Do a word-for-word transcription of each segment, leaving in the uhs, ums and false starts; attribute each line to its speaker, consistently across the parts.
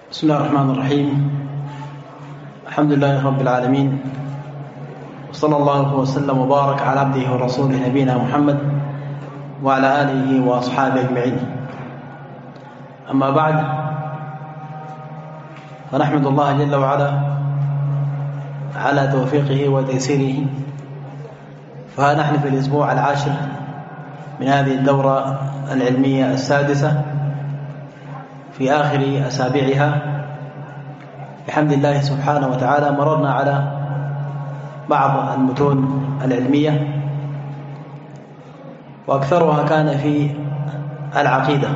Speaker 1: بسم الله الرحمن الرحيم. الحمد لله رب العالمين، وصلى الله وسلم وبارك على عبده ورسوله نبينا محمد وعلى آله وأصحابه أجمعين. أما بعد، فنحمد الله جل وعلا على توفيقه وتيسيره، فها نحن في الأسبوع العاشر من هذه الدورة العلمية السادسة في آخر أسابيعها بحمد الله سبحانه وتعالى. مررنا على بعض المتون العلمية، وأكثرها كان في العقيدة،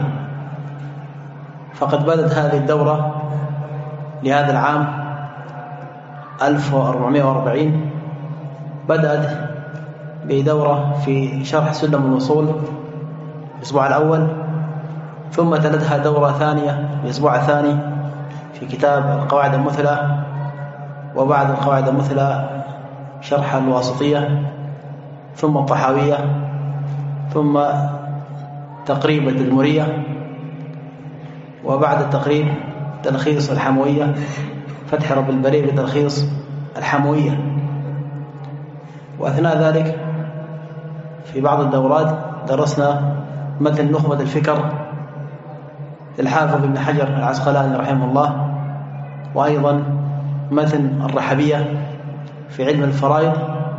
Speaker 1: فقد بدأت هذه الدورة لهذا العام ألف وأربعمائة وأربعين بدأت بدورة في شرح سلم الوصول الأسبوع الأول، ثم تلتها دورة ثانية الأسبوع الثاني في كتاب القواعد المثلى، وبعد القواعد المثلى شرح الواسطية، ثم الطحاوية، ثم تقريب التدمرية، وبعد التقريب تلخيص الحموية، فتح رب البرية بتلخيص الحموية. وأثناء ذلك في بعض الدورات درسنا مثل نخبة الفكر للحافظ ابن حجر العسقلاني رحمه الله، وأيضا مثل الرحبية في علم الفرائض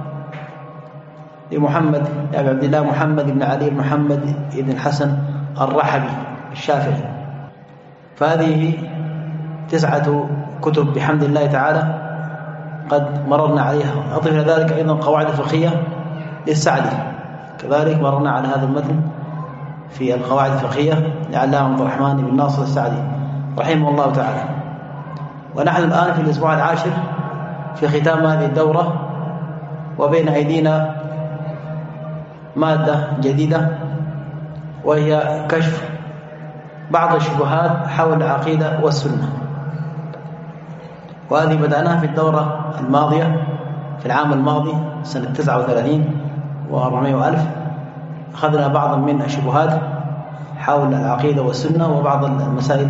Speaker 1: لمحمد أبي عبد الله محمد بن علي بن محمد بن الحسن الرحبي الشافعي. فهذه تسعة كتب بحمد الله تعالى قد مررنا عليها. أضف إلى ذلك أيضا قواعد فقهية للسعدي، كذلك مررنا على هذا المتن في القواعد الفقهية لعلامة عبد الرحمن بن ناصر السعدي رحمه الله تعالى. ونحن الآن في الأسبوع العاشر في ختام هذه الدورة، وبين أيدينا مادة جديدة، وهي كشف بعض الشبهات حول العقيدة والسنة. وهذه بدأناها في الدورة الماضية في العام الماضي سنة تسعة وثلاثين وأربعمائة وألف. أخذنا بعضا من الشبهات حول العقيدة والسنة، وبعض المسائل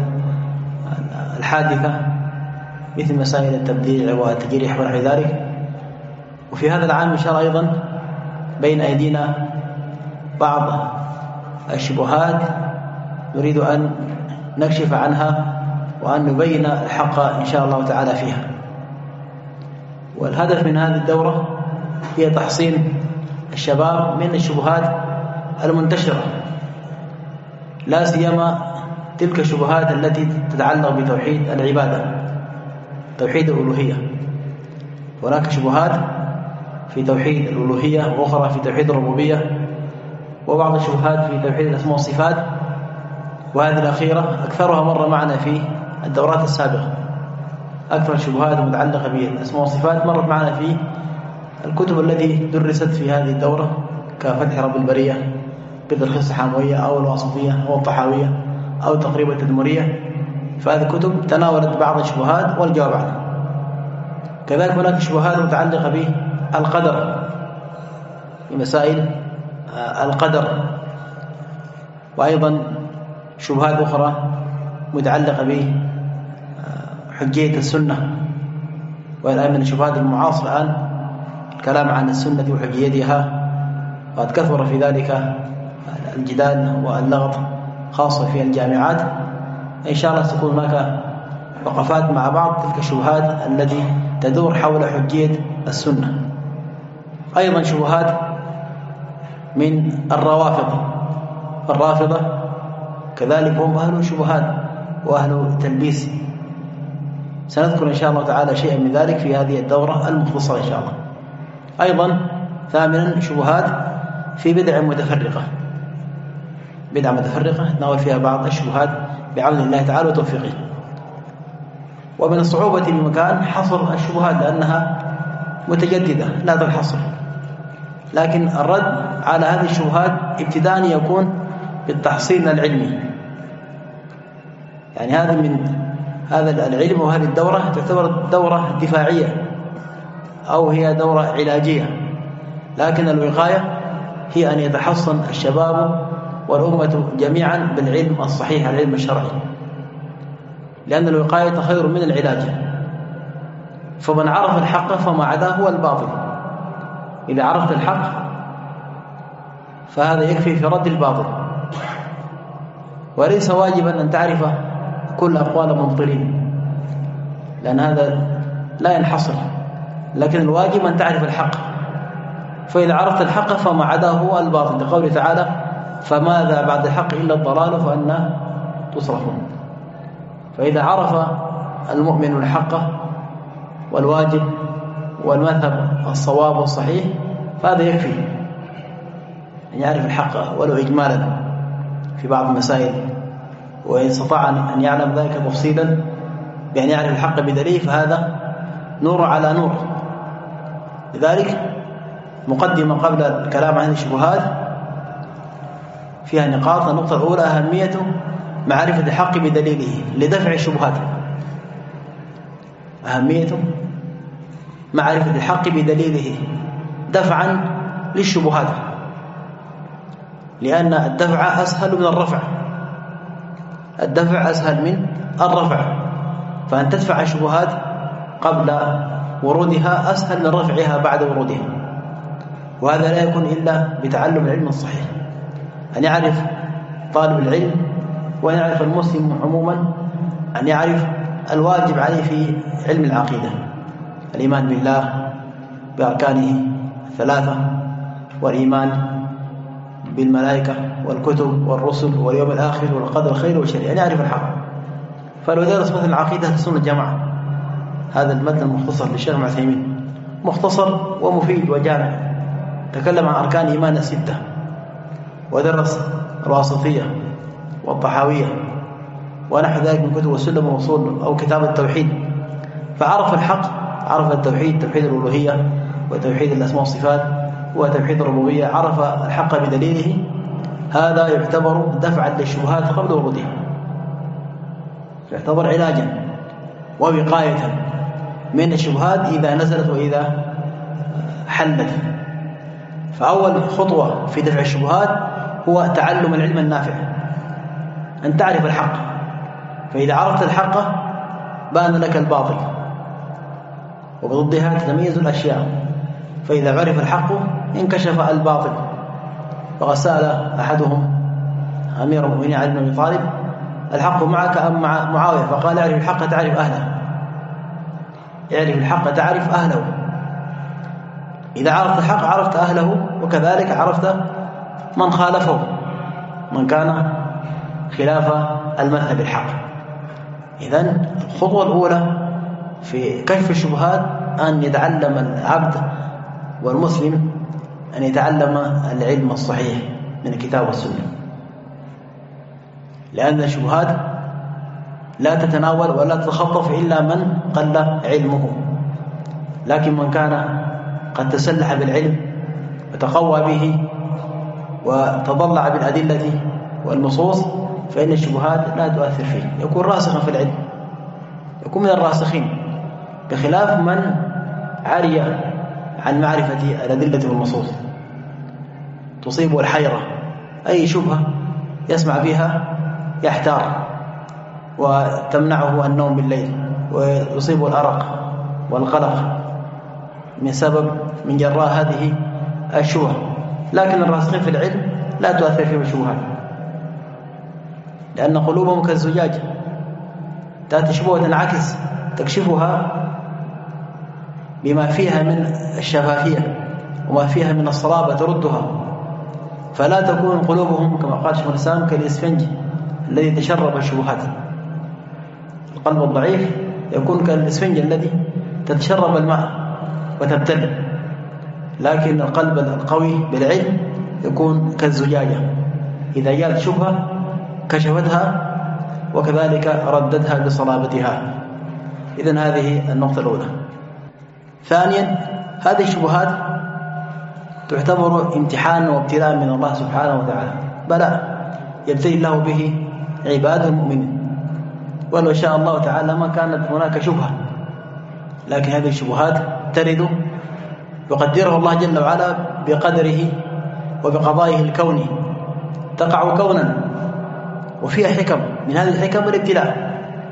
Speaker 1: الحادثة مثل مسائل التبديع والتجريح ونحو ذلك. وفي هذا العام إن شاء الله أيضا بين أيدينا بعض الشبهات نريد أن نكشف عنها وأن نبين الحق إن شاء الله تعالى فيها. والهدف من هذه الدورة هي تحصين الشباب من الشبهات المنتشرة، لا سيما تلك الشبهات التي تتعلق بتوحيد العبادة، توحيد الألوهية. هناك شبهات في توحيد الألوهية، وأخرى في توحيد الربوبية، وبعض الشبهات في توحيد الأسماء والصفات، وهذه الأخيرة أكثرها مر معنا في الدورات السابقة. أكثر الشبهات المتعلقة بالأسماء والصفات مرت معنا في الكتب التي درست في هذه الدورة، كفتح رب البرية بتلخيص الحموية أو الواسطية أو الطحاوية أو تقريب التدمرية. فهذه الكتب تناولت بعض الشبهات والجواب عنها. كذلك هناك شبهات متعلقة بالقدر، بمسائل القدر، وأيضا شبهات أخرى متعلقة بحجية السنة. والآن من الشبهات المعاصرة الآن الكلام عن السنة وحجيتها، وقد كثر في ذلك الجدال واللغط خاصة في الجامعات. إن شاء الله ستكون هناك وقفات مع بعض تلك الشبهات التي تدور حول حجية السنة. أيضا شبهات من الروافض، الرافضة كذلك هم أهل شبهات وأهل تلبيس. سنذكر إن شاء الله تعالى شيئا من ذلك في هذه الدورة المختصرة إن شاء الله. أيضا ثامنا شبهات في بدع متفرقة، بدع متفرقة نتناول فيها بعض الشبهات بعون الله تعالى وتوفيقه. ومن الصعوبة بمكان حصر الشبهات لأنها متجددة لا تنحصر، لكن الرد على هذه الشبهات ابتداء يكون بالتحصيل العلمي. يعني هذا من هذا العلم، وهذه الدورة تعتبر دورة دفاعية أو هي دورة علاجية، لكن الوقاية هي أن يتحصن الشباب والأمة جميعا بالعلم الصحيح، العلم الشرعي. لأن الوقاية خير من العلاج. فمن عرف الحق فما عداه هو الباطل. إذا عرفت الحق فهذا يكفي في رد الباطل، وليس واجبا أن تعرف كل أقوال المبطلين، لأن هذا لا ينحصر، لكن الواجب أن تعرف الحق. فإذا عرفت الحق فما عداه هو الباطل، لقوله تعالى فماذا بعد الحق إلا الضلال فأنى تصرفون. فإذا عرف المؤمن الحق والواجب والمذهب الصواب والصحيح فهذا يكفي أن يعرف الحق ولو إجمالا في بعض المسائل، وإن استطاع أن يعلم ذلك تفصيلا بأن يعرف الحق بدليل فهذا نور على نور. لذلك مقدمة قبل الكلام عن الشبهات فيها نقاط. النقطة الأولى أهمية معرفة الحق بدليله لدفع الشبهات. أهمية معرفة الحق بدليله دفعا للشبهات، لأن الدفع أسهل من الرفع. الدفع أسهل من الرفع، فأن تدفع الشبهات قبل ورودها أسهل من رفعها بعد ورودها. وهذا لا يكون إلا بتعلم العلم الصحيح، أن يعرف طالب العلم وأن يعرف المسلم عموما أن يعرف الواجب عليه في علم العقيدة: الإيمان بالله بأركانه الثلاثة، والإيمان بالملائكة والكتب والرسل واليوم الآخر والقدر خير وشر، أن يعرف الحق. فلو درس مثل العقيدة السنة الجماعة، هذا المتن المختصر للشيخ ابن عثيمين مختصر ومفيد وجامع، تكلم عن أركان إيمان الستة، ودرس الواسطية والطحاوية ونحو ذلك من كتب السلم والوصول أو كتاب التوحيد، فعرف الحق، عرف التوحيد، توحيد الألوهية وتوحيد الأسماء والصفات وتوحيد الربوبية، عرف الحق بدليله. هذا يعتبر دفعا للشبهات قبل ورودها، يعتبر علاجا ووقاية من الشبهات إذا نزلت وإذا حلت. فأول خطوة في دفع الشبهات هو تعلم العلم النافع، أن تعرف الحق. فإذا عرفت الحق بان لك الباطل، وبضدها تتميز الأشياء. فإذا عرف الحق انكشف الباطل. وقد سأل أحدهم أمير المؤمنين علي بن أبي طالب: الحق معك أم مع معاوية؟ فقال: اعرف الحق تعرف أهله. اعرف الحق تعرف أهله. إذا عرفت الحق عرفت أهله، وكذلك عرفت من خالفه، من كان خلاف المذهب الحق. إذن الخطوة الأولى في كشف الشبهات أن يتعلم العبد والمسلم أن يتعلم العلم الصحيح من الكتاب والسنة، لأن الشبهات لا تتناول ولا تتخطف إلا من قل علمه. لكن من كان قد تسلح بالعلم وتقوى به وتضلع بالأدلة والنصوص فإن الشبهات لا تؤثر فيه، يكون راسخا في العلم، يكون من الراسخين، بخلاف من عري عن معرفة الأدلة والنصوص تصيبه الحيرة، أي شبهة يسمع بها يحتار وتمنعه النوم بالليل، ويصيبه الأرق والقلق من سبب من جراء هذه الشبهة. لكن الراسخين في العلم لا تؤثر فيهم الشبهات، لأن قلوبهم كالزجاج، تأتي شبهة العكس تكشفها بما فيها من الشفافية وما فيها من الصلابة تردها، فلا تكون قلوبهم كما قال شيخ الإسلام كالإسفنج الذي تشرب الشبهات. القلب الضعيف يكون كالإسفنج الذي تتشرب الماء وتبتل، لكن القلب القوي بالعلم يكون كالزجاجة، إذا جاءت شبهة كشفتها وكذلك رددها بصلابتها. إذن هذه النقطة الأولى. ثانيا، هذه الشبهات تعتبر امتحان وابتلاء من الله سبحانه وتعالى، بلاء يبتلي الله به عباده المؤمنين، ولو شاء الله تعالى ما كانت هناك شبهة، لكن هذه الشبهات ترد يقدرها الله جل وعلا بقدره وبقضائه الكوني، تقع كونا وفيها حكم، من هذه الحكم الابتلاء.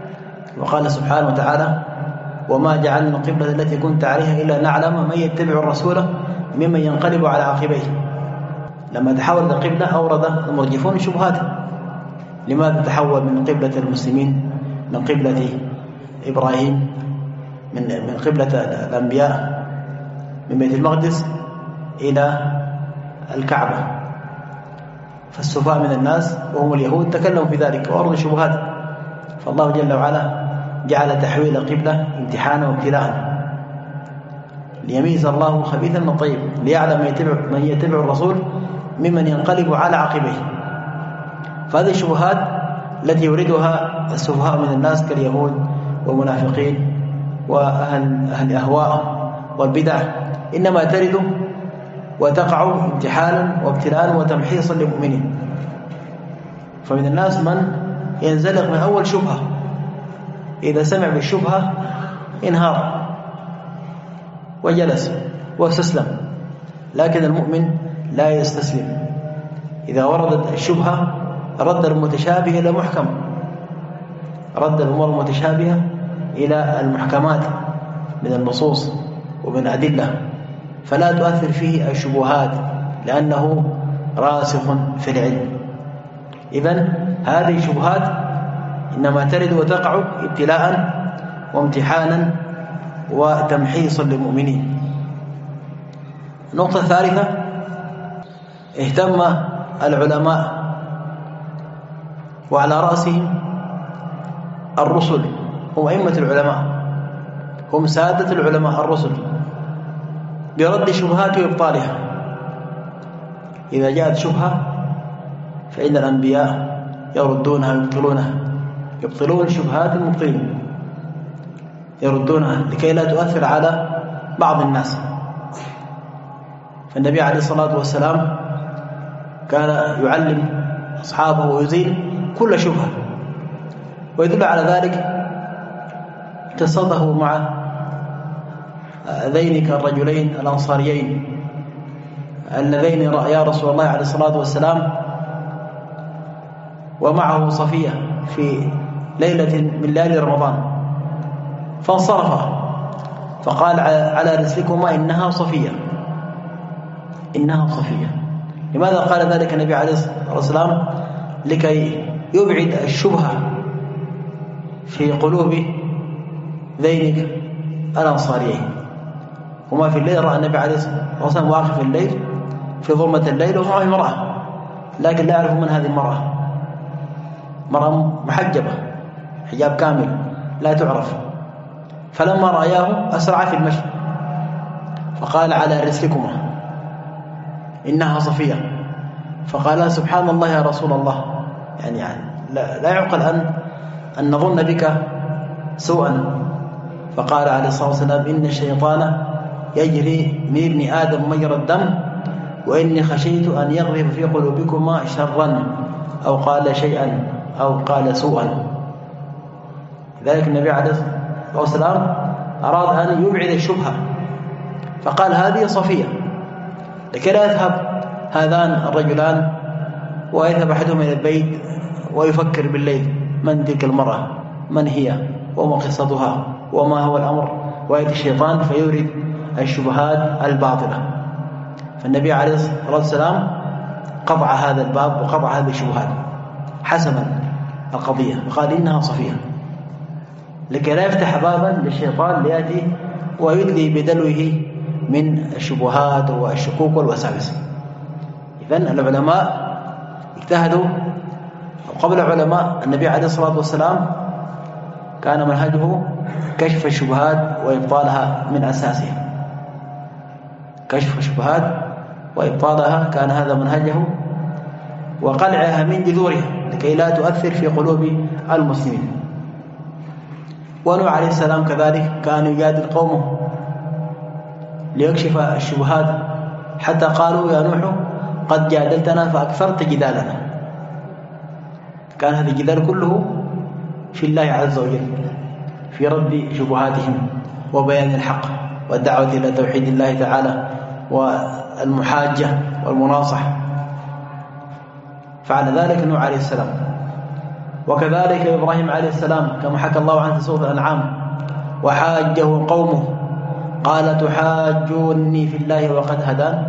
Speaker 1: وقال سبحانه وتعالى: وما جعلنا القبلة التي كنت عليها إلا نعلم من يتبع الرسول ممن ينقلب على عقبيه. لما تحول القبلة أورد المرجفون شبهات. لماذا تحول من قبلة المسلمين من قبلة إبراهيم من من قبلة الأنبياء من بيت المقدس إلى الكعبة؟ فالسفهاء من الناس وهم اليهود تكلموا في ذلك وأوردوا شبهات. فالله جل وعلا جعل تحويل القبلة امتحانا وابتلاء ليميز الله خبيثا من الطيب، ليعلم من يتبع, من يتبع الرسول ممن ينقلب على عقبيه. فهذه الشبهات التي يريدها السفهاء من الناس كاليهود والمنافقين وأهل أهل الأهواء والبدع إنما ترد وتقع امتحانا وابتلاء وتمحيصا للمؤمنين. فمن الناس من ينزلق من أول شبهة، إذا سمع بالشبهة انهار وجلس واستسلم. لكن المؤمن لا يستسلم، إذا وردت الشبهة رد المتشابه إلى محكم، رد الأمور المتشابهة إلى المحكمات من النصوص ومن أدلة، فلا تؤثر فيه الشبهات لأنه راسخ في العلم. إذن هذه الشبهات إنما ترد وتقع ابتلاء وامتحانا وتمحيصا للمؤمنين. النقطة الثالثة: اهتم العلماء وعلى رأسهم الرسل، هم أئمة العلماء، هم سادة العلماء الرسل، برد شبهات وإبطالها. إذا جاءت شبهة فإن الأنبياء يردونها ويبطلونها، يبطلون شبهات المبطلين، يردونها لكي لا تؤثر على بعض الناس. فالنبي عليه الصلاة والسلام كان يعلم أصحابه ويزيل كل شبهة، ويدل على ذلك قصته مع ذين الرجلين الأنصاريين اللذين رأيا رسول الله عليه الصلاة والسلام ومعه صفية في ليلة من ليالي رمضان، فانصرفا فقال: على رسلكما إنها صفية، إنها صفية. لماذا قال ذلك النبي عليه الصلاة والسلام؟ لكي يبعد الشبهة في قلوب ذينك الأنصاريين. هما في الليل رأى النبي عليه الصلاة والسلام واقف في الليل في ظلمة الليل ومعه امرأة، لكن لا يعرف من هذه المرأة، مرأة محجبة حجاب كامل لا تعرف. فلما رأياه أسرع في المشي فقال: على رسلكما إنها صفية. فقال: سبحان الله يا رسول الله، يعني, يعني لا, لا يعقل أن, أن نظن بك سوءا. فقال عليه الصلاة والسلام: إن الشيطان يجري من ابن آدم مجرى الدم، وإني خشيت أن يغذف في قلوبكما شرا، أو قال شيئا أو قال سوءا. لذلك النبي عليه الصلاة والسلام أراد أن يبعد الشبهة، فقال: هذه صفية، لكي لا يذهب هذان الرجلان ويذهب أحدهم إلى البيت ويفكر بالليل من تلك المرأة، من هي، وما قصتها، وما هو الأمر، ويأتي الشيطان فيورد الشبهات الباطلة. فالنبي عليه الصلاة والسلام قطع هذا الباب وقطع هذه الشبهات حسما القضية، وقال: إنها صفية، لكي لا يفتح بابا للشيطان ليأتي ويدلي بدلوه من الشبهات والشكوك والوساوس. إذن العلماء اجتهدوا. وقبل علماء النبي عليه الصلاة والسلام كان منهجه كشف الشبهات وإبطالها من أساسها، كشف الشبهات وإبطالها كان هذا منهجه، وقلعها من جذورها لكي لا تؤثر في قلوب المسلمين. ونوح عليه السلام كذلك كان يجادل قومه ليكشف الشبهات، حتى قالوا: يا نوح قد جادلتنا فأكثرت جدالنا. كان هذا الجدال كله في الله عز وجل، في رد شبهاتهم وبيان الحق والدعوة إلى توحيد الله تعالى والمحاجة والمناصح. فعل ذلك نوح عليه السلام. وكذلك إبراهيم عليه السلام كما حكى الله عنه في سورة الأنعام: وحاجه قومه قال تحاجوني في الله وقد هدان.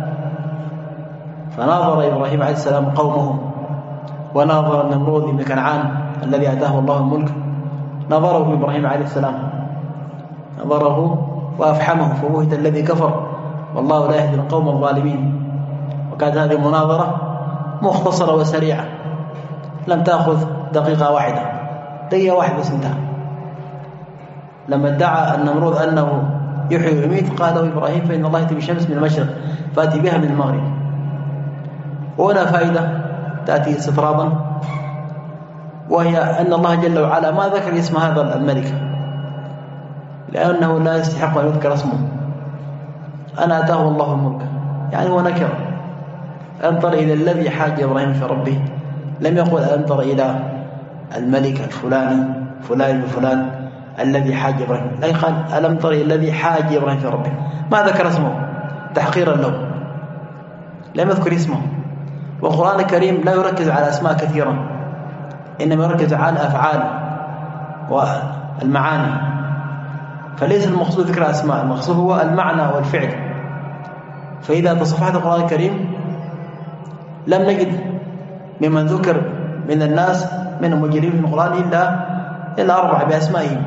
Speaker 1: فناظر إبراهيم عليه السلام قومه، وناظر النمرود بن كنعان الذي أتاه الله الملك، نظره إبراهيم عليه السلام، نظره وأفحمه فبهت الذي كفر والله لا يهدي القوم الظالمين. وكانت هذه المناظرة مختصرة وسريعة، لم تأخذ دقيقة واحدة، دقيقة واحدة بس انتهى. لما ادعى النمرود أنه يحيي ويميت قال إبراهيم: فإن الله يأتي بالشمس من المشرق فأتي بها من المغرب. وهنا فائدة تأتي استطرادا، وهي أن الله جل وعلا ما ذكر اسم هذا الملك لأنه لا يستحق أن يذكر اسمه. أنا أتاه الله الملك، يعني هو نكر. أنظر إلى الذي حاج إبراهيم في ربه، لم يقل أنظر إلى الملك الفلاني فلان وفلان الذي حاج إبراهيم، لا قال ألم تر إلى الذي حاج إبراهيم في ربه، ما ذكر اسمه تحقيرا له، لم يذكر اسمه. والقرآن الكريم لا يركز على أسماء كثيرة، إنما يركز على الأفعال والمعاني، فليس المقصود ذكر أسماء، المقصود هو المعنى والفعل. فإذا تصفحت القرآن الكريم لم نجد ممن ذكر من الناس من المجرمين في القرآن إلا إلا أربعة بأسمائهم: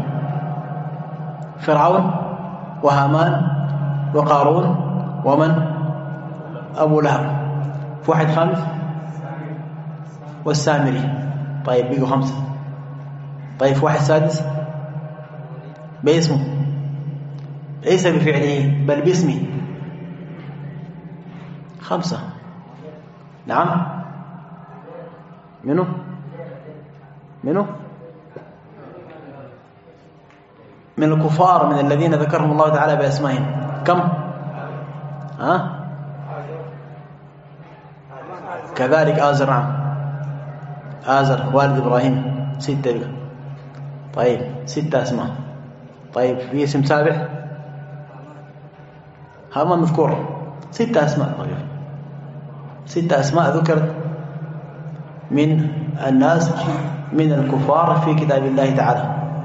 Speaker 1: فرعون وهامان وقارون ومن أبو لهب. في واحد خامس والسامري. طيب بيقوا خمسة. طيب في واحد سادس باسمه، ليس بفعله بل باسمه، خمسة. نعم. منو منو من الكفار من الذين ذكرهم الله تعالى بأسمائهم كم؟ ها؟ كذلك آزر. نعم، آزر والد إبراهيم، ستة بقى. طيب ستة أسماء. طيب في اسم سابع؟ هذا مذكور. ستة أسماء. طيب ستة أسماء ذكرت من الناس من الكفار في كتاب الله تعالى،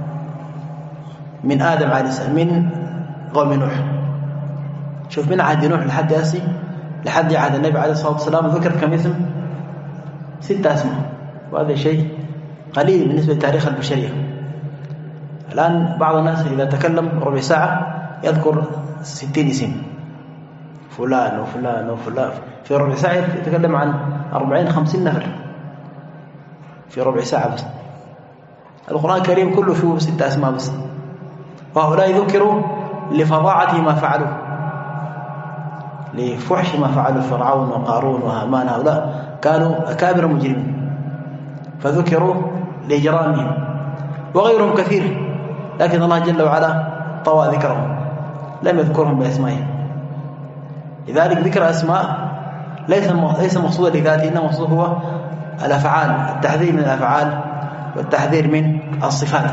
Speaker 1: من آدم عليه السلام، من قوم نوح. شوف من عهد نوح لحد ياسي لحد عهد النبي عليه الصلاة والسلام ذكر كم اسم؟ ستة أسماء، وهذا شيء قليل بالنسبة لتاريخ البشرية. الآن بعض الناس إذا تكلم ربع ساعة يذكر ستين اسم، فلان وفلان وفلان، في ربع ساعة يتكلم عن أربعين خمسين نفر في ربع ساعة بس. القرآن الكريم كله فيه ستة أسماء بس، وهؤلاء ذكروا لفظاعة ما فعلوا، لفحش ما فعلوا فرعون وقارون وهامان. هؤلاء كانوا أكابر مجرمين فذكروا لإجرامهم، وغيرهم كثير، لكن الله جل وعلا طوى ذكرهم، لم يذكرهم بأسمائهم. لذلك ذكر أسماء ليس ليس مقصودا لذاته، إنما مقصود هو الأفعال، التحذير من الأفعال والتحذير من الصفات،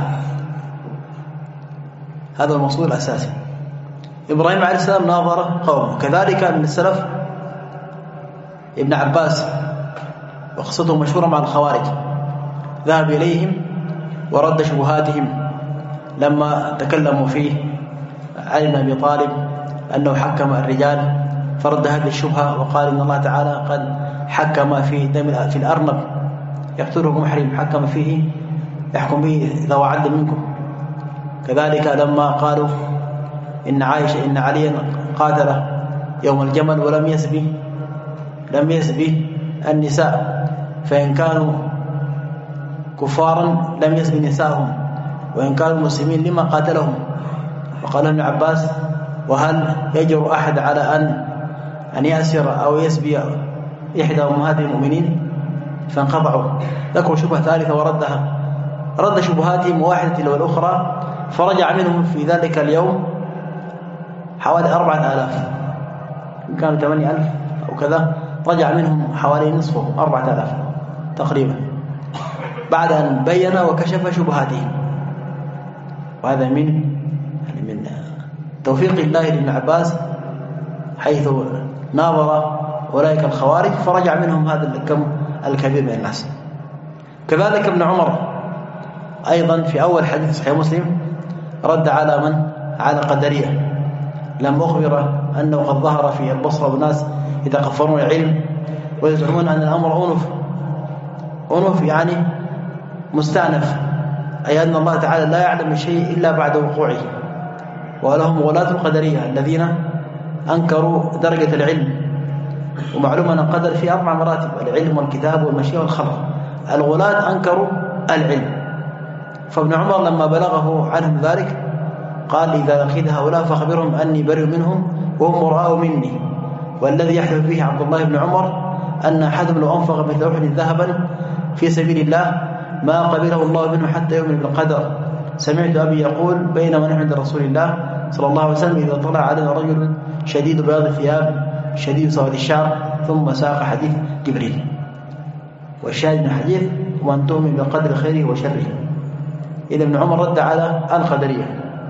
Speaker 1: هذا المقصود الأساسي. إبراهيم عليه السلام ناظر قومه. كذلك من السلف ابن عباس، وقصته مشهورة مع الخوارج، ذهب إليهم ورد شبهاتهم لما تكلموا فيه علي بن أبي طالب أنه حكم الرجال، فرد هذه الشبهة وقال إن الله تعالى قد حكم في دم في الأرنب يقتله محرم، حكم فيه يحكم به ذو عدل منكم. كذلك لما قالوا إن عائشة إن عليا قاتل يوم الجمل ولم يسبي لم يسبي النساء، فإن كانوا كفارا لم يسبي نساءهم، وإن كانوا مسلمين لما قاتلهم. وقال ابن عباس: وهل يجر أحد على أن أن يأسر أو يسبي إحدى أمهات المؤمنين؟ فانقطعوا. ذكروا شبهة ثالثة وردها، رد شبهاتهم واحدة تلو الأخرى، فرجع منهم في ذلك اليوم حوالي أربعة آلاف، إن كانوا ثمانية ألف أو كذا، رجع منهم حوالي نصفهم أربعة آلاف تقريبا، بعد أن بين وكشف شبهاتهم. وهذا من من توفيق الله لابن عباس، حيث ناظر أولئك الخوارج فرجع منهم هذا الكم الكبير من الناس. كذلك ابن عمر أيضا في أول حديث صحيح مسلم رد على من؟ على قدرية، لم أخبر أنه قد ظهر في البصرة والناس يتقفرون العلم ويزعمون أن الأمر أنف أنف يعني مستأنف، أي أن الله تعالى لا يعلم شيء إلا بعد وقوعه. ولهم غلاة القدرية الذين أنكروا درجة العلم. ومعلوم أن القدر في أربع مراتب: العلم والكتاب والمشيئة والخلق. الغلاة أنكروا العلم. فابن عمر لما بلغه عنهم ذلك قال: إذا لقيت هؤلاء فأخبرهم أني بريء منهم وهم براء مني. والذي يحلف به عبد الله بن عمر أن أحدهم لو أنفق مثل أحد ذهبا في سبيل الله ما قبله الله منه حتى يؤمن بالقدر. سمعت أبي يقول: بينما نحن عند رسول الله صلى الله عليه وسلم إذا طلع علينا رجل شديد بياض الثياب شديد سواد الشعر، ثم ساق حديث جبريل. والشاهد من الحديث: وأن تؤمن بالقدر خيره وشره. إذا ابن عمر رد على القدرية.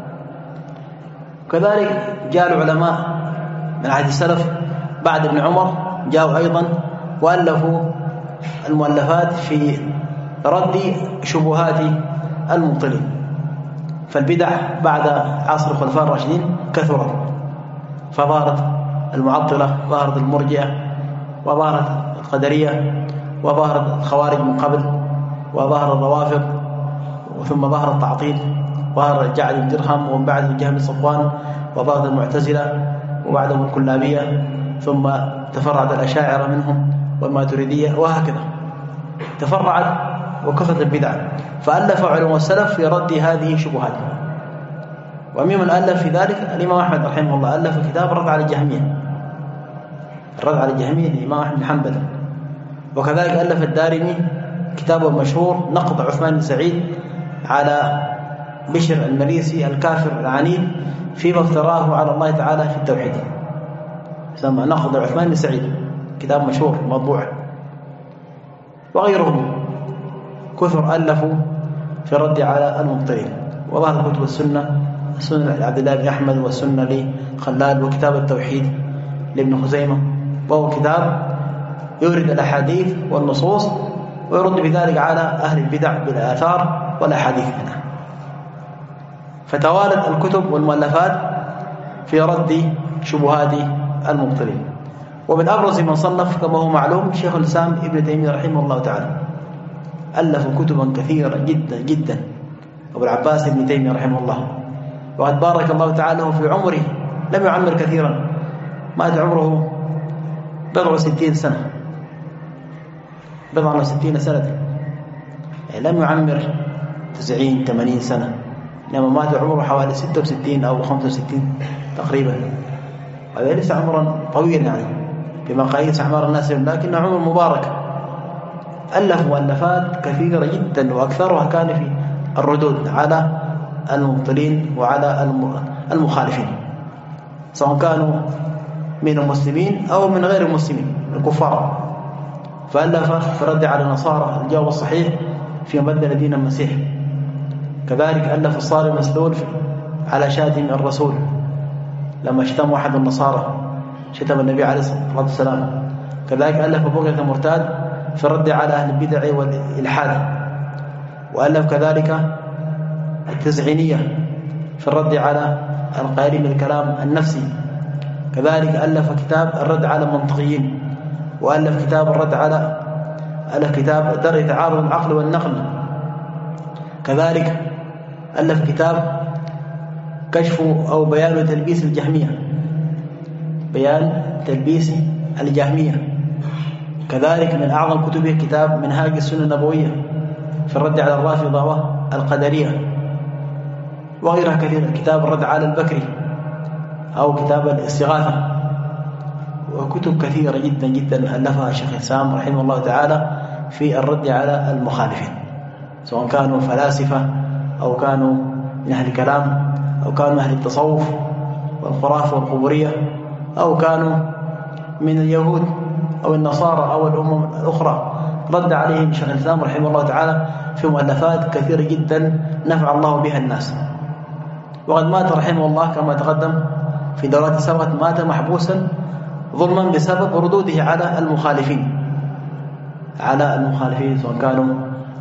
Speaker 1: كذلك جاء العلماء من عهد السلف بعد ابن عمر جاءوا أيضا وألفوا المؤلفات في رد شبهات المبطلين. فالبدع بعد عصر الخلفاء الراشدين كثرت، فظهرت المعطلة، ظهرت المرجئة، وظهرت القدرية، وظهرت الخوارج من قبل، وظهر الروافض، وثم ظهر التعطيل، ظهر جعل بن درهم، ومن بعد جهم صفوان، وظهرت المعتزلة، وبعدهم الكلابية، ثم تفرعت الأشاعرة منهم والماتريدية، وهكذا تفرعت وكثرت البدع. فألف علماء السلف في رد هذه الشبهات. وممن ألف في ذلك الإمام أحمد رحمه الله، ألف كتاب الرد على الجهمية، الرد على الجهمية للإمام أحمد بن حنبل. وكذلك ألف الدارمي كتابه المشهور نقد عثمان بن سعيد على بشر المريسي الكافر العنيد فيما افتراه على الله تعالى في التوحيد، يسمى نقد عثمان بن سعيد، كتاب مشهور مطبوع. وغيرهم كثر ألفوا في الرد على المبطلين. وظهر كتب السنة، السنة لعبد الله بن أحمد، والسنة لخلال، وكتاب التوحيد لابن خزيمة، وهو كتاب يورد الأحاديث والنصوص ويرد بذلك على أهل البدع بالآثار والأحاديث منها. فتوالت الكتب والمؤلفات في رد شبهات المبطلين. ومن أبرز من صنف كما هو معلوم شيخ الإسلام ابن تيمية رحمه الله تعالى، ألف كتبا كثيرة جدا جدا، أبو العباس ابن تيمية رحمه الله. وقد بارك الله تعالى في عمره، لم يعمر كثيرا، مات عمره بضع وستين سنة، بضع وستين سنة، يعني لم يعمر تسعين ثمانين سنة، إنما مات عمره حوالي ستة وستين أو خمسة وستين تقريبا. هذا ليس عمرا طويلا يعني بمقاييس أعمار الناس، لكن عمر مبارك. ألف مؤلفات كثيرة جدا، وأكثرها كان في الردود على المبطلين وعلى المخالفين، سواء كانوا من المسلمين أو من غير المسلمين الكفار. فألف في رد على النصارى الجواب الصحيح في بدل دين المسيح. كذلك ألف الصارم المسلول على شاتم الرسول لما شتم واحد النصارى، شتم النبي عليه الصلاة والسلام. كذلك ألف بغية المرتاد في الرد على أهل البدع والإلحاد. وألف كذلك التزعينية في الرد على القائلين بالكلام النفسي. كذلك ألف كتاب الرد على المنطقيين، وألف كتاب الرد على ألف كتاب درء تعارض العقل والنقل. كذلك ألف كتاب كشف أو بيان تلبيس الجهمية، بيان تلبيس الجهمية. كذلك من أعظم كتبه كتاب منهاج السنة النبوية في الرد على الرافضة والقدرية، وغيرها كثير. كتاب الرد على البكري أو كتاب الاستغاثة، وكتب كثيرة جدا جدا ألفها الشيخ الإسلام رحمه الله تعالى في الرد على المخالفين، سواء كانوا فلاسفة أو كانوا من أهل الكلام أو كانوا أهل التصوف والخرافة والقبورية أو كانوا من اليهود أو النصارى أو الأمم الأخرى. رد عليهم الشيخ الإسلام رحمه الله تعالى في مؤلفات كثيرة جدا نفع الله بها الناس. وقد مات رحمه الله كما تقدم في دورات سبقت، مات محبوسا ظلما بسبب ردوده على المخالفين على المخالفين سواء كانوا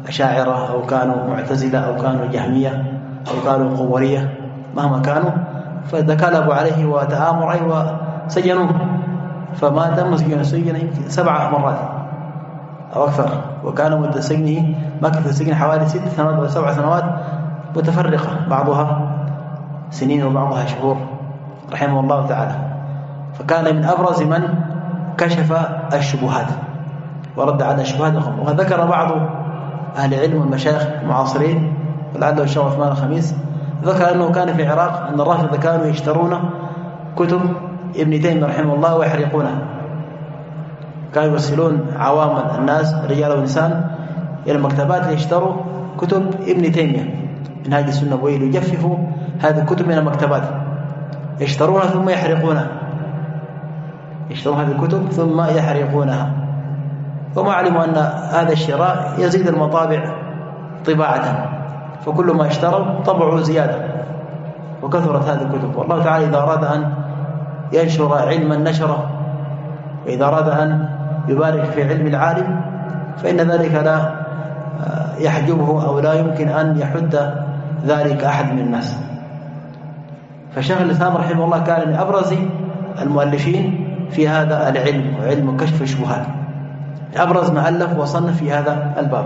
Speaker 1: أشاعرة أو كانوا معتزلة أو كانوا جهمية أو كانوا قورية، مهما كانوا، فتكالبوا عليه وتآمروا عليه وسجنوه، فمات مسجنا سجن سبع مرات أو أكثر، وكان مدة سجنه مكث السجن حوالي ست سنوات أو سبع سنوات متفرقة، بعضها سنين وبعضها شهور رحمه الله تعالى. فكان من أبرز من كشف الشبهات ورد على الشبهات. وذكر بعض أهل العلم والمشايخ المعاصرين ولعله الشيخ عثمان الخميس ذكر أنه كان في العراق أن الرافضة كانوا يشترون كتب ابن تيمية رحمه الله ويحرقونها، كانوا يرسلون عوام الناس رجال ونساء إلى المكتبات ليشتروا كتب ابن تيمية من هذه السنة ويل يجففوا هذه الكتب من المكتبات، يشترونها ثم يحرقونها، يشترون هذه الكتب ثم يحرقونها. وما علموا أن هذا الشراء يزيد المطابع طباعة، فكل ما اشتروا طبعوا زيادة وكثرت هذه الكتب. والله تعالى إذا أراد أن ينشر علما نشره، وإذا أراد أن يبارك في علم العالم فإن ذلك لا يحجبه أو لا يمكن أن يحد ذلك أحد من الناس. فشيخ الإسلام رحمه الله كان من أبرز المؤلفين في هذا العلم وعلم كشف الشبهات، أبرز ما ألف وصنف في هذا الباب.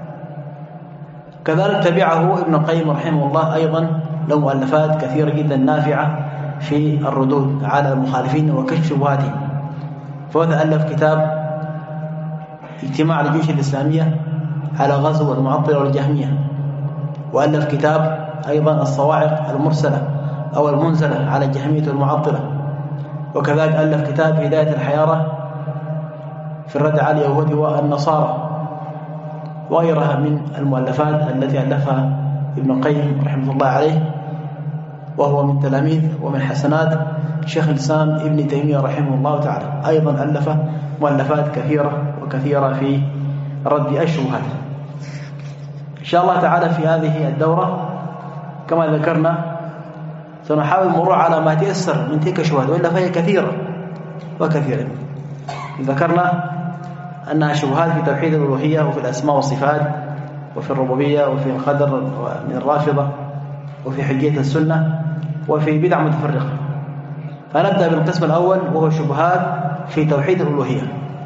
Speaker 1: كذلك تبعه ابن القيم رحمه الله أيضا له مؤلفات كثيرة جدا نافعة في الردود على المخالفين وكشف شبهاتهم. فهذا ألف كتاب اجتماع الجيوش الإسلامية على غزو المعطلة والجهمية، وألف كتاب أيضا الصواعق المرسلة أو المنزلة على الجهمية والمعطلة، وكذلك ألف كتاب هداية الحيارة في الرد على اليهود والنصارى، وغيرها من المؤلفات التي ألفها ابن القيم رحمه الله عليه، وهو من تلاميذ ومن حسنات شيخ الإسلام ابن تيمية رحمه الله تعالى. أيضا ألف مؤلفات كثيرة وكثيرة في رد الشبهات. إن شاء الله تعالى في هذه الدورة كما ذكرنا سنحاول المرور على ما تيسر من تلك الشبهات، وإلا فهي كثيرة وكثيرة. ذكرنا أنها شبهات في توحيد الألوهية وفي الأسماء والصفات وفي الربوبية وفي القدر من الرافضة وفي حجية السنة وفي بدع متفرقة. فنبدأ بالقسم الأول وهو شبهات في توحيد الألوهية.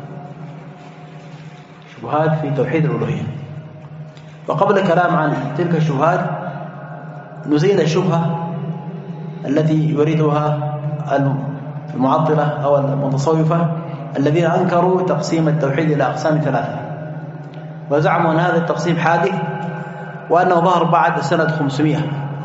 Speaker 1: شبهات في توحيد الألوهية. وقبل الكلام عن تلك الشبهات نزيل الشبهة التي يريدها المعطلة أو المتصوفة الذين أنكروا تقسيم التوحيد إلى أقسام ثلاثة، وزعموا أن هذا التقسيم حادث وأنه ظهر بعد سنة خمسمائة.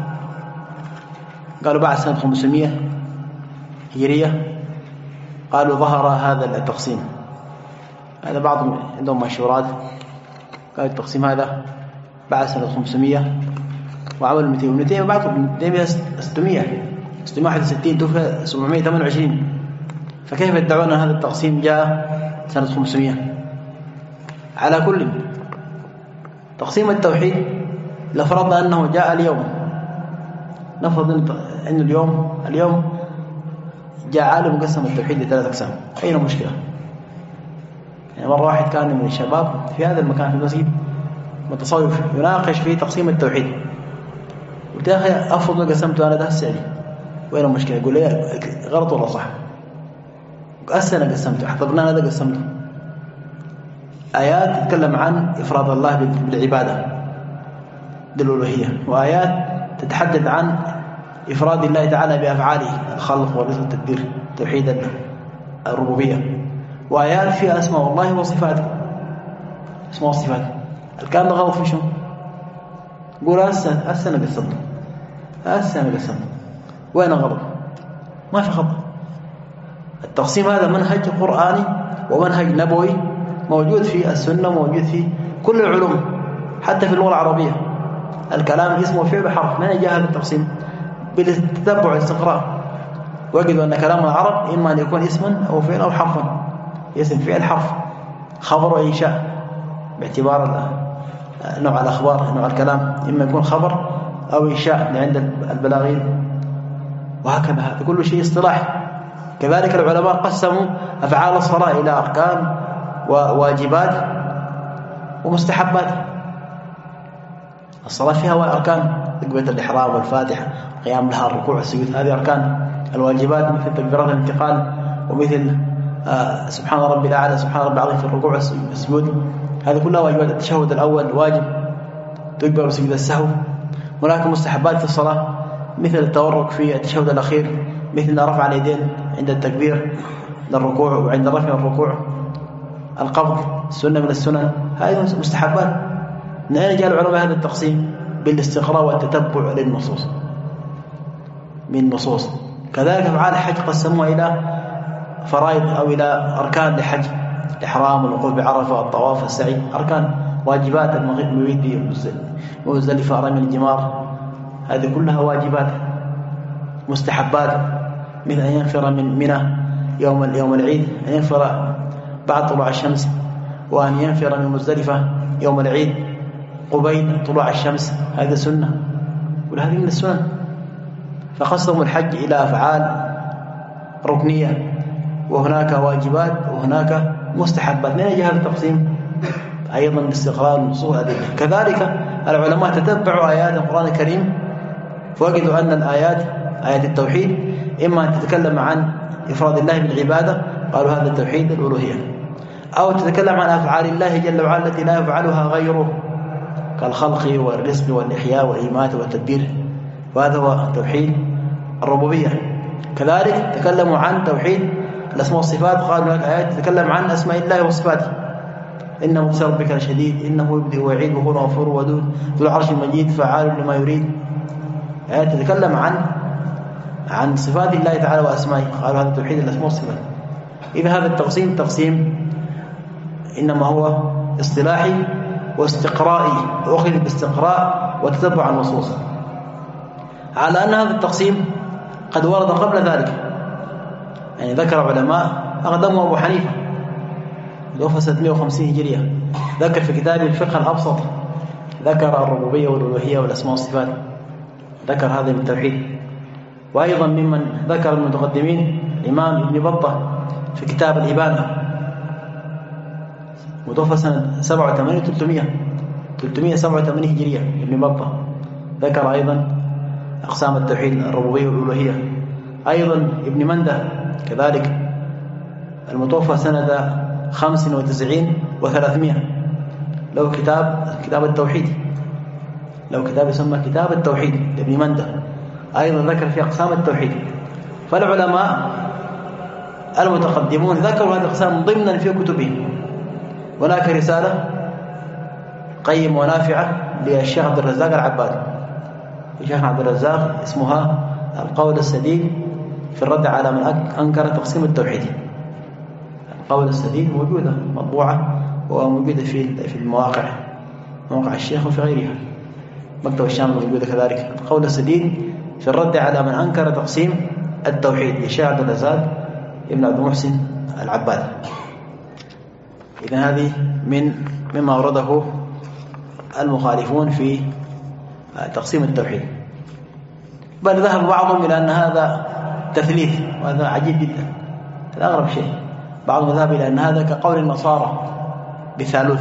Speaker 1: قالوا بعد سنة خمسمائة هجرية قالوا ظهر هذا التقسيم. هذا بعض عندهم مشهورات، قال التقسيم هذا بعد سنة خمسمائة وعمل مئتين ومئتين وبعضهم ستمائة ستمائة وواحد وستين توفى سبعمائة وثمانية وعشرين. فكيف يدعون أن هذا التقسيم جاء سنة خمسمائة؟ على كل تقسيم التوحيد لفرض أنه جاء اليوم، نفرض أن اليوم اليوم جاء عالم قسم التوحيد لثلاث أقسام، أين مشكلة؟ يعني مرة واحد كان من الشباب في هذا المكان في المسجد متصوف يناقش في تقسيم التوحيد، قلت يا أخي أفضل قسمته أنا ده السعدي، وين المشكلة؟ يقول لي غلط ولا صح؟ أسنا قسمته، حفظنا هذا قسمته. آيات تتكلم عن إفراد الله بالعبادة بالألوهية، وآيات تتحدث عن إفراد الله تعالى بأفعاله الخلق والرزق والتدبير توحيد الربوبية، وآيات فيها أسماء الله وصفاته اسماء وصفاته. الكلام ده غلط في شو؟ قول أسنا أسنا قسمته أسنا قسمته، وين غلط؟ ما في خطأ. التقسيم هذا منهج قرآني ومنهج نبوي موجود في السنة وموجود في كل العلوم حتى في اللغة العربية. الكلام اسمه فعل حرف، من جاء هذا التقسيم؟ بالتتبع والاستقراء، وجدوا أن كلام العرب إما أن يكون اسما أو فعل أو حرفا. اسم فعل حرف خبر وإنشاء باعتبار نوع الأخبار نوع الكلام، إما يكون خبر أو إنشاء عند البلاغين، وهكذا هذا كل شيء اصطلاحي. كذلك العلماء قسموا أفعال الصلاة إلى أركان وواجبات ومستحبات، الصلاة فيها أركان، تكبيرة الإحرام والفاتحة، قيام لها، الركوع والسجود، هذه أركان. الواجبات مثل تكبيرات الانتقال، ومثل آه سبحان ربي الأعلى، سبحان ربي العظيم في الركوع والسجود، هذه كلها واجبات. التشهد الأول واجب، تكبر وسجود السهو. هناك مستحبات في الصلاة مثل التورك في التشهد الأخير، مثل رفع اليدين عند التكبير للركوع وعند الرفع من الركوع، القبض سنة من السنن، هذه مستحبات. من أين جاء العلماء هذا التقسيم؟ بالاستقراء والتتبع للنصوص من النصوص. كذلك أفعال الحج قسموها إلى فرائض أو إلى أركان لحج، الإحرام والوقوف بعرفة والطواف والسعي، أركان واجبات، المبيت بمزدلفة، رمي الجمار، هذه كلها واجبات. مستحبات مثل أن ينفر من منى يوم يوم العيد، أن ينفر بعد طلوع الشمس، وأن ينفر من مزدلفة يوم العيد قبيل طلوع الشمس، هذا سنة، وهذه من السنن. فقسموا الحج إلى أفعال ركنية، وهناك واجبات وهناك مستحبات. من أجل هذا التقسيم أيضا استقرار النصوص الأدلة. كذلك العلماء تتبعوا آيات القرآن الكريم، فوجدوا أن الآيات، آيات التوحيد، إما أن تتكلم عن إفراد الله بالعبادة، قالوا هذا التوحيد الألوهية، أو تتكلم عن أفعال الله جل وعلا التي لا يفعلها غيره، كالخلق والرزق والإحياء والإماتة والتدبير، وهذا هو توحيد الربوبية. كذلك تكلموا عن توحيد الأسماء والصفات، قالوا هناك آيات تتكلم عن أسماء الله وصفاته، إنه بطش ربك لشديد، إنه يبدئ ويعيد وهو غفور ودود ذو العرش المجيد فعال لما يريد. آيات تتكلم عن عن صفات الله تعالى وأسمائه، قالوا هذا توحيد الأسماء والصفات. إذا هذا التقسيم تقسيم إنما هو اصطلاحي واستقرائي، وأخذ باستقراء وتتبع النصوص، على أن هذا التقسيم قد ورد قبل ذلك. يعني ذكر علماء أقدمه أبو حنيفة توفى ستمائة وخمسين هجرية، ذكر في كتابه الفقه الأبسط، ذكر الربوبية والألوهية والأسماء والصفات، ذكر هذا من التوحيد. وأيضا ممن ذكر المتقدمين الإمام ابن بطة في كتاب الإبانة، متوفى سنة سبعة وثمانين وثلاثمائة ثلاثمائة وسبعة وثمانين هجرية، ابن بطة ذكر أيضا أقسام التوحيد الربوبية والألوهية. أيضا ابن منده كذلك المتوفى سنة خمس وتسعين وثلاثمائة، له كتاب كتاب التوحيد، له كتاب يسمى كتاب التوحيد لابن منده، أيضا ذكر في أقسام التوحيد. فالعلماء المتقدمون ذكروا هذه الأقسام ضمنا في كتبهم. هناك رسالة قيمة ونافعة للشيخ عبد الرزاق العباد، الشيخ عبد الرزاق، اسمها القول السديد في الرد على من أنكر تقسيم التوحيد. القول السديد موجودة مطبوعة وموجودة في في المواقع، موقع الشيخ وفي غيرها، مكتب الشام موجودة كذلك. القول السديد في الرد على من أنكر تقسيم التوحيد للشيخ عبد الرزاق ابن عبد المحسن العباد. إذن هذه من مما أورده المخالفون في تقسيم التوحيد، بل ذهب بعضهم إلى أن هذا تثليث، وهذا عجيب جدا، هذا أغرب شيء. بعضهم ذهب إلى أن هذا كقول النصارى بالثالوث.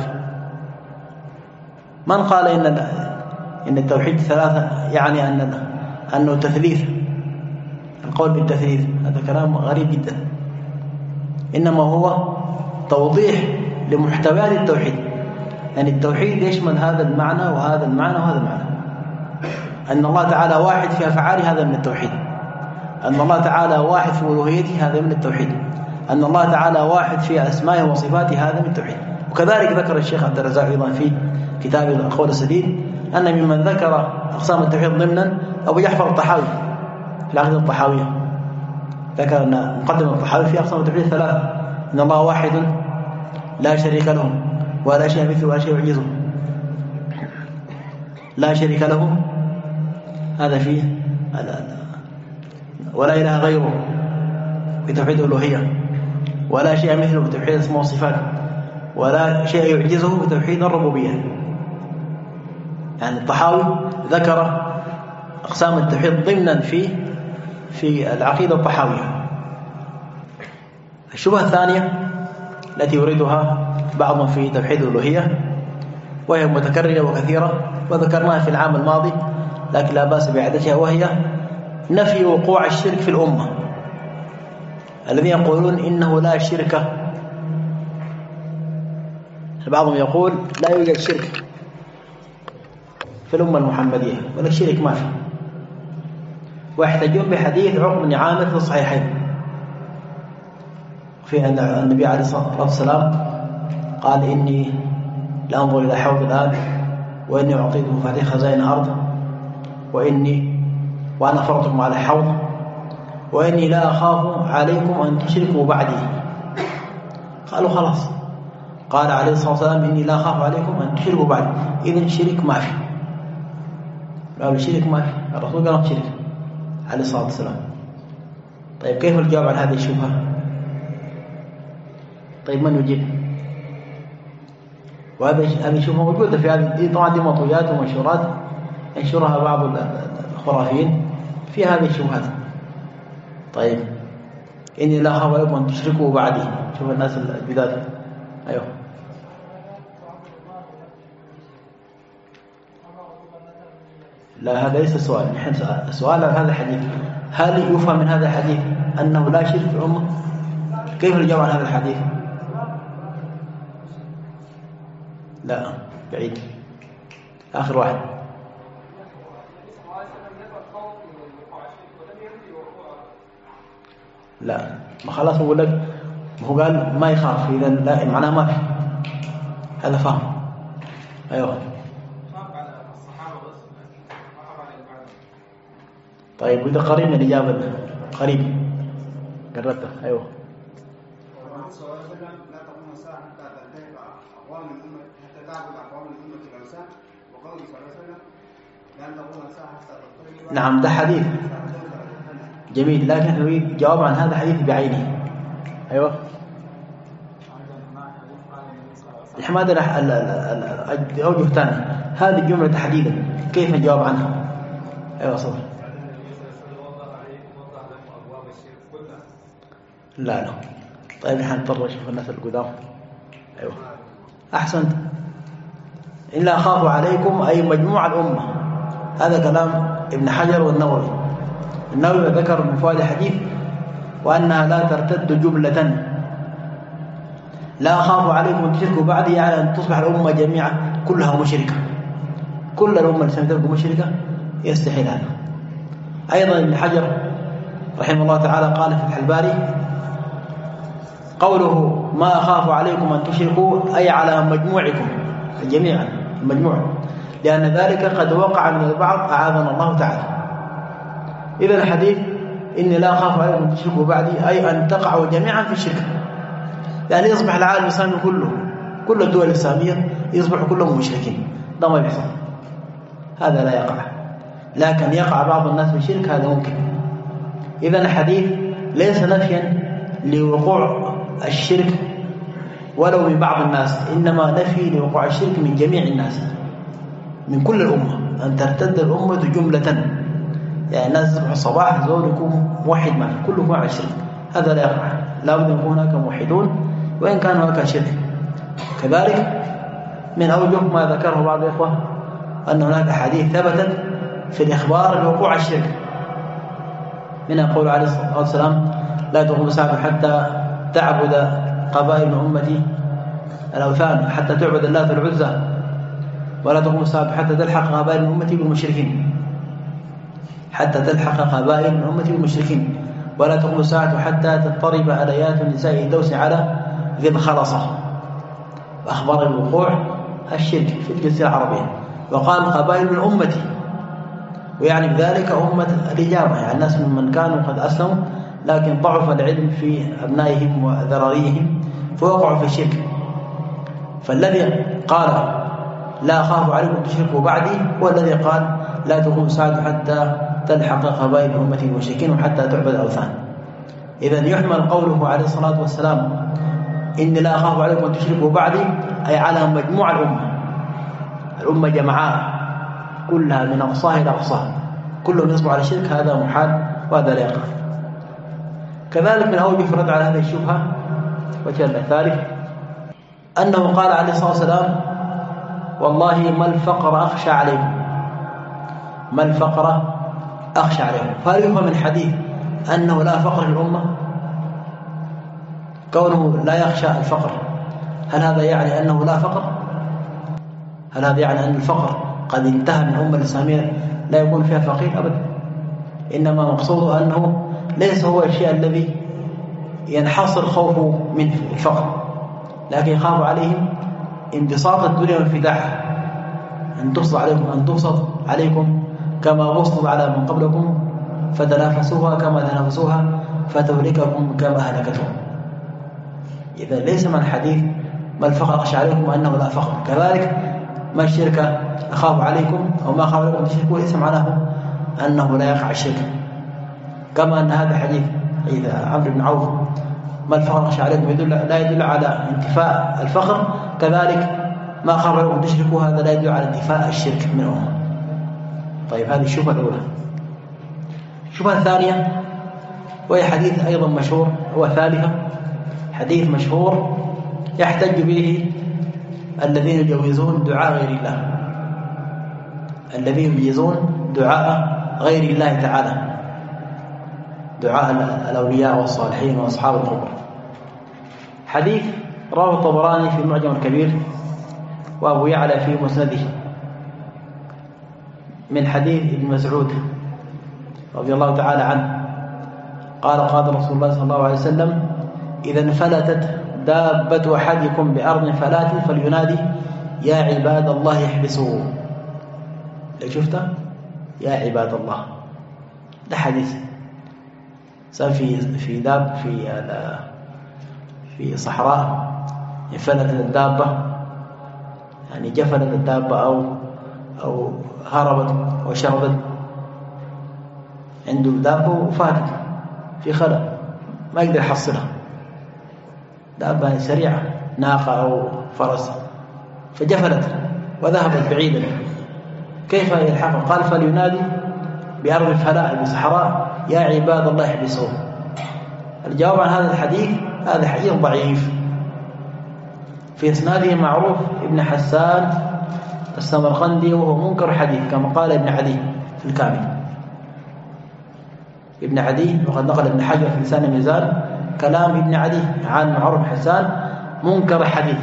Speaker 1: من قال إن إن التوحيد ثلاثة يعني أن أنه تثليث؟ القول بالتثليث هذا كلام غريب جدا، إنما هو توضيح لمحتويات التوحيد. يعني التوحيد يشمل هذا المعنى وهذا المعنى وهذا المعنى. أن الله تعالى واحد في أفعاله هذا من التوحيد، أن الله تعالى واحد في ألوهيته هذا من التوحيد، أن الله تعالى واحد في أسمائه وصفاته هذا من التوحيد. وكذلك ذكر الشيخ عبد الرزاق أيضا في كتابه القول السديد أن ممن ذكر أقسام التوحيد ضمنا أبو جعفر الطحاوي في العقيدة الطحاوية، ذكر أن مقدمة الطحاوي في أقسام التوحيد ثلاثة: إن الله واحد لا شريك له ولا شيء مثله ولا شيء يعجزه، لا شريك له هذا فيه ولا إله غيره بتوحيد الألوهية، ولا شيء مثله بتوحيد الأسماء والصفات، ولا شيء يعجزه بتوحيد الربوبية. يعني الطحاوي ذكر أقسام التوحيد ضمنا في في العقيدة الطحاوية. الشبهة الثانية التي يريدها بعضهم في توحيد الألوهية وهي متكررة وكثيرة، وذكرناها في العام الماضي لكن لا بأس بإعادتها، وهي نفي وقوع الشرك في الأمة. الذين يقولون إنه لا شرك، بعضهم يقول لا يوجد شرك في الأمة المحمدية ولا شرك ما في، ويحتجون بحديث عقبة بن عامر في الصحيحين في أن النبي عليه الصلاة والسلام قال إني لأنظر إلى حوض الآن وإني أعطيته مفاتيح خزائن الأرض وإني وأنا فرطكم على حوض وإني لا أخاف عليكم أن تشركوا بعدي. قالوا خلاص، قال عليه الصلاة والسلام إني لا أخاف عليكم أن تشركوا بعدي، إذن شرك ما في. قالوا شرك ما في، الرسول قال شرك عليه الصلاة والسلام. طيب كيف الجواب عن هذه الشبهة؟ طيب من يجيب؟ وهذه هذه شبهة موجودة في هذه، طبعا دي مطويات ومنشورات ينشرها بعض الخرافيين في هذه الشبهات. طيب إني لا أخاف عليكم أن تشركوا بعدي، شوف الناس الجداد. أيوه لا هذا ليس سؤال، نحن سؤال عن هذا الحديث، هل يفهم من هذا الحديث أنه لا شرك في الأمة؟ كيف الجواب عن هذا الحديث؟ لا بعيد. آخر واحد. لا ما خلاص هو لك، هو قال ما يخاف، إذا لا معناه ما في، هذا فهم. أيوه طيب وإذا قريب من الإجابة قريب قربته. أيوه نعم ده حديث جميل، لكن نريد جواب عن هذا الحديث بعينه. أيوه الحمادة أوجه ثاني، هذه الجملة تحديدا كيف نجاوب عنها؟ أيوه صبر. لا لا طيب نحن نضطر نشوف الناس القدام. أيوه أحسنت. إن لا أخاف عليكم أي مجموع الأمة، هذا كلام ابن حجر والنووي. النووي ذكر من فوائد الحديث وأنها لا ترتد جملة، لا أخاف عليكم أن تشركوا بعدي، يعني أن تصبح الأمة جميعا كلها مشركة، كل الأمة الإسلامية تكون مشركة، يستحيل هذا. أيضا ابن حجر رحمه الله تعالى قال في فتح الباري قوله ما أخاف عليكم أن تشركوا أي على مجموعكم جميعا المجموع، لأن ذلك قد وقع من البعض أعاذنا الله تعالى. إذا الحديث إني لا أخاف عليكم أن تشركوا بعدي أي أن تقعوا جميعا في الشرك، يعني يصبح العالم الإسلامي كله، كل الدول الإسلامية يصبح كلهم مشركين، ده ما يحصل، هذا لا يقع، لكن يقع بعض الناس في الشرك هذا ممكن. إذا الحديث ليس نفيا لوقوع الشرك ولو من بعض الناس، إنما نفي لوقوع الشرك من جميع الناس، من كل الأمة، أن ترتد الأمة جملة، يعني الناس يصبح الصباح زول يكون موحد ما في كله مع الشرك، هذا لا يقع، لا بد أن يكون هناك موحدون وإن كان هناك شرك. كذلك من أوجه ما ذكره بعض الإخوة أن هناك أحاديث ثبتت في الإخبار بوقوع الشرك، من يقول عليه الصلاة والسلام لا تقوم الساعة حتى تعبد قبائل من أمتي الأوثان، حتى تعبد اللات والعزى، ولا تقوم الساعة حتى تلحق قبائل من أمتي بالمشركين، حتى تلحق قبائل من أمتي بالمشركين، ولا تقوم الساعة حتى تضطرب آليات النساء الدوس على ذي الخلصة، وأخبر الوقوع الشرك في الجزيرة العربية، وقال قبائل من أمتي، ويعني بذلك أمة الإجابة، يعني الناس من كانوا قد أسلموا لكن ضعف العلم في أبنائهم وذراريهم فوقعوا في الشرك. فالذي قال لا أخاف عليكم تشركوا بعدي هو الذي قال لا تقوم الساعة حتى تلحق قبائل أمتي المشركين وحتى تعبد الأوثان. إذن يحمل قوله عليه الصلاة والسلام إني لا أخاف عليكم أن تشركوا بعدي أي على مجموع الأمة، الأمة جمعاء كلها من أقصاها إلى أقصاها كلهم يصبح على الشرك، هذا محال وهذا لا يقع. كذلك من أوجه الرد على هذه الشبهة وجه الثالث أنه قال عليه الصلاة والسلام والله ما الفقر أخشى عليكم، ما الفقر أخشى عليكم. فهل يفهم من الحديث أنه لا فقر للأمة؟ كونه لا يخشى الفقر، هل هذا يعني أنه لا فقر؟ هل هذا يعني أن الفقر قد انتهى من الأمة الإسلامية لا يكون فيها فقير؟ أبدا، إنما مقصوده أنه ليس هو الشيء الذي ينحصر خوفه من الفقر، لكن يخاف عليهم انبساط الدنيا وانفتاحها، أن تبسط عليكم أن تبسط عليكم كما بسطت على من قبلكم فتنافسوها كما تنافسوها فتهلككم كما أهلكتهم. إذا ليس من الحديث ما الفقر أخشى عليكم أنه لا فقر، كذلك ما الشرك أخاف عليكم أو ما أخاف عليكم تشركوا ليس معناه أنه لا يقع الشرك، كما أن هذا حديث إذا عمرو بن عوف ما الفقر أخشى عليكم يدل لا يدل على انتفاء الفقر، كذلك ما أخاف عليكم تشركوا هذا لا يدل على انتفاء الشرك منهم. طيب هذه الشبهة الأولى. الشبهة الثانية وهي حديث أيضا مشهور، هو ثالثة حديث مشهور يحتج به الذين يجوزون دعاء غير الله، الذين يجوزون دعاء غير الله تعالى، دعاء الأولياء والصالحين وأصحاب القبور. حديث رواه الطبراني في المعجم الكبير وأبو يعلى في مسنده من حديث ابن مسعود رضي الله تعالى عنه قال قال رسول الله صلى الله عليه وسلم إذا انفلتت دابة أحدكم بأرض فلات فلينادي يا عباد الله احبسوه. لك شفته يا عباد الله، ده حديث صار في في داب في في صحراء انفلتت الدابة، يعني جفلت الدابة أو أو هربت وشردت، عنده دابة وفاتت في خلأ ما يقدر يحصلها، دابة سريعة ناقة أو فرس فجفلت وذهبت بعيدا، كيف يلحقها؟ قال فلينادي بأرض الفلاء بصحراء يا عباد الله احبسوه. الجواب عن هذا الحديث هذا حديث ضعيف، في إسناده معروف ابن حسان السمرقندي وهو منكر حديث كما قال ابن عدي في الكامل. ابن عدي وقد نقل ابن حجر في لسان الميزان كلام ابن عدي عن معروف حسان منكر حديث،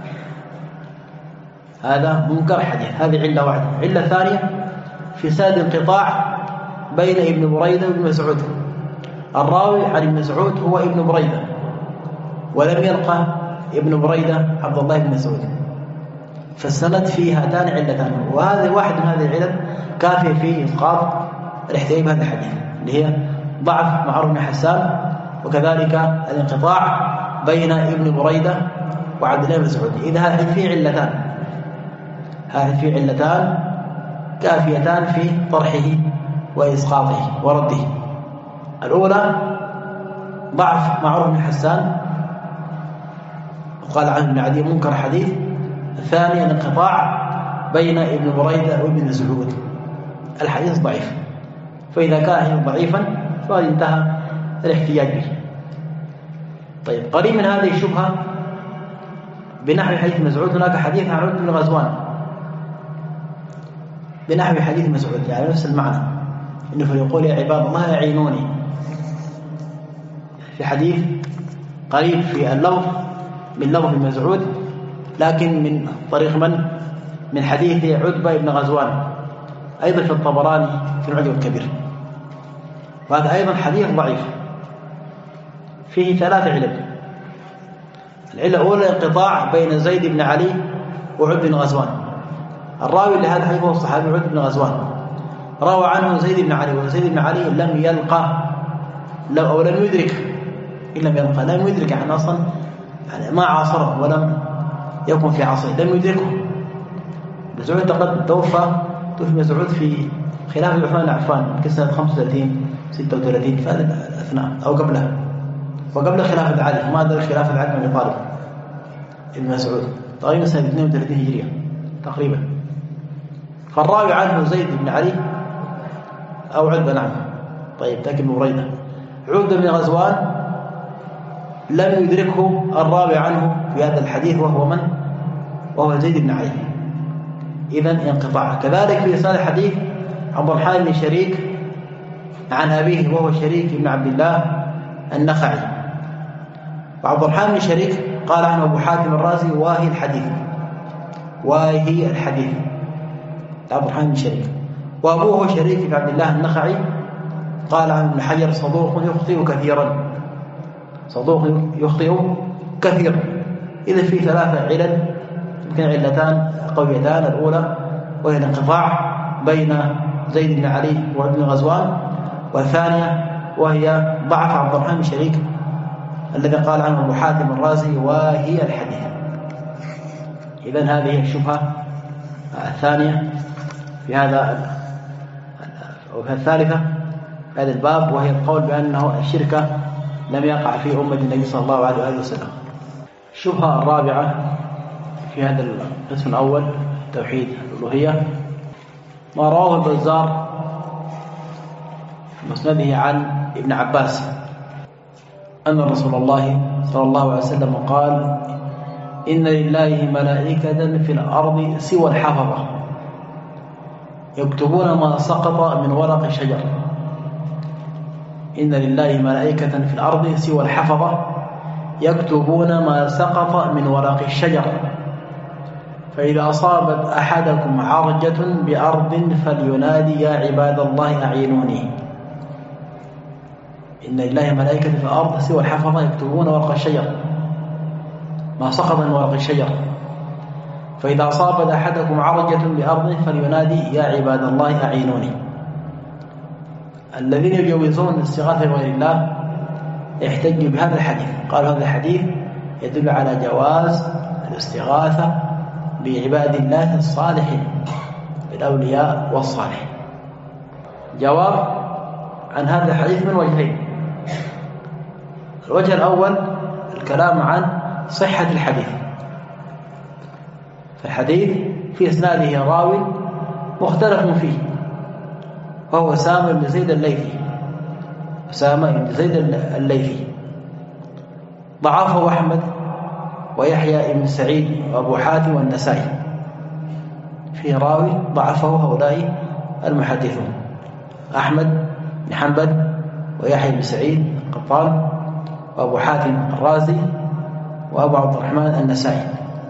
Speaker 1: هذا منكر حديث. هذه علة واحدة. علة ثانية في سند انقطاع بين ابن بريدة وابن مسعود، الراوي عن ابن مسعود هو ابن بريدة ولم يلقى ابن بريدة عبد الله بن مسعود، فالسند فيه هاتان علتان، وهذه واحد من هذه العلل كافية في إسقاط الاحتجاج بهذا الحديث اللي هي ضعف معروف بن حسان وكذلك الانقطاع بين ابن بريدة وعبد الله بن مسعود. إذا هذا فيه علتان، هذه فيه علتان كافيتان في طرحه وإسقاطه ورده. الأولى ضعف معروف بن حسان وقال عنه ابن عدي منكر حديث. الثانية الانقطاع بين ابن بريدة وابن مسعود، الحديث ضعيف، فإذا كان ضعيفا فقد انتهى الاحتجاج به. طيب قريب من هذه الشبهة بنحو حديث مسعود هناك حديث عن عبد بن غزوان بنحو حديث مسعود، يعني نفس المعنى، إنه فيقول يا عباد الله يعينوني، في حديث قريب في اللفظ من لفظ مسعود لكن من طريق من؟ من حديث عتبة بن غزوان أيضا في الطبراني في المعجم الكبير، وهذا أيضا حديث ضعيف فيه ثلاث علل. العلة الأولى انقطاع بين زيد بن علي وعتبة بن غزوان، الراوي لهذا الحديث هو الصحابي عتبة بن غزوان، روى عنه زيد بن علي، وزيد بن علي لم يلقى أو لم يدرك، إن لم يلقى لم يدرك يعني أصلا يعني ما عاصره ولم يكن في عصره، لم يدركه. مسعود تقد توفى توفي مسعود في خلافة عثمان بن عفان في سنة خمسة وثلاثين ستة وثلاثين في هذا الأثناء أو قبلها، وقبل خلافة علي، ما أدرك خلافة علي بن أبي طالب ابن مسعود تقريبا سنة اثنين وثلاثين هجرية تقريبا. فالراوي عنه زيد بن علي أو عتبة نعم. طيب لكن بريدة عتبة بن غزوان لم يدركه الراوي عنه في هذا الحديث وهو من؟ وهو زيد بن علي، إذن انقطاع. كذلك في إسناد الحديث عبد الرحمن بن شريك عن أبيه وهو شريك بن عبد الله النخعي. وعبد الرحمن بن شريك قال عنه أبو حاتم الرازي واهي الحديث، واهي الحديث عبد الرحمن بن شريك. وأبوه شريك بن عبد الله النخعي قال عنه ابن حجر صدوق يخطئ كثيرا، صدوق يخطئ كثيرا. إذا في ثلاثة علل، يمكن علتان قويتان. الأولى وهي الانقطاع بين زيد بن علي وابن غزوان، والثانية وهي ضعف عبد الرحمن بن شريك الذي قال عنه أبو حاتم الرازي واهي الحديث. إذن هذه الشبهة الثانية في هذا، وفي الثالثة في هذا الباب، وهي القول بأنه الشرك لم يقع في أمة النبي صلى الله عليه وآله وسلم. الشبهة الرابعة في هذا القسم الأول توحيد الألوهية، ما رواه البزار في مسنده عن ابن عباس أن رسول الله صلى الله عليه وسلم قال: إن لله ملائكة في الأرض سوى الحفظة يكتبون ما سقط من ورق شجر. إن لله ملائكة في الأرض سوى الحفظة يكتبون ما سقط من ورق الشجر، فإذا أصابت أحدكم عرجة بأرض فلينادي يا عباد الله أعينوني. إن لله ملائكة في الأرض سوى الحفظة يكتبون ورق الشجر، ما سقط من ورق الشجر، فإذا أصابت أحدكم عرجة بأرض فلينادي يا عباد الله أعينوني. الذين يجوزون الاستغاثة بغير الله يحتجوا بهذا الحديث، قالوا هذا الحديث يدل على جواز الاستغاثة بعباد الله الصالحين، بالأولياء والصالحين. جواب عن هذا الحديث من وجهين. الوجه الأول الكلام عن صحة الحديث. فالحديث في إسناده راوي مختلف فيه، وهو أسامة بن زيد الليثي، أسامة بن زيد الليثي ضعفه أحمد ويحيى بن سعيد وأبو حاتم والنسائي. فيه راوي ضعفه هؤلاء المحدثون: أحمد بن حنبل ويحيى بن سعيد القطان وأبو حاتم الرازي وأبو عبد الرحمن النسائي،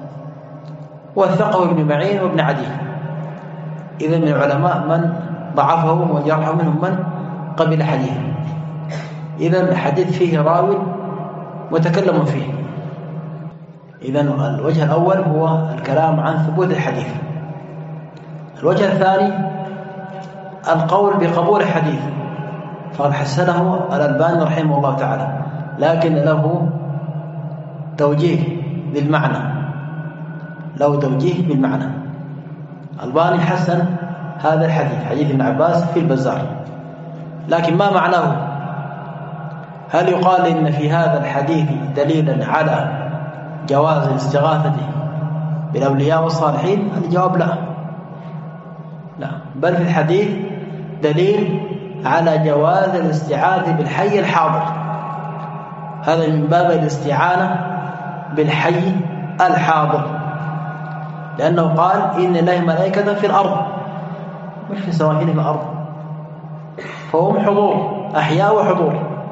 Speaker 1: وثقه ابن معين وابن عدي. إذا من العلماء من ضعفه وجرحه، منهم من قبل حديثه. إذا الحديث فيه راوي متكلم فيه. إذا الوجه الأول هو الكلام عن ثبوت الحديث. الوجه الثاني القول بقبول الحديث، فقد حسنه الألباني رحمه الله تعالى، لكن له توجيه بالمعنى، له توجيه بالمعنى. الألباني حسن هذا الحديث، حديث ابن عباس في البزار، لكن ما معناه؟ هل يقال إن في هذا الحديث دليلا على جواز الاستغاثة بالأولياء والصالحين؟ الجواب لا، لا، بل في الحديث دليل على جواز الاستعاذة بالحي الحاضر. هذا من باب الاستعانة بالحي الحاضر، لأنه قال إن الله ملائكة في الأرض، مش في سواحل الأرض، فهم حضور، أحياء وحضور.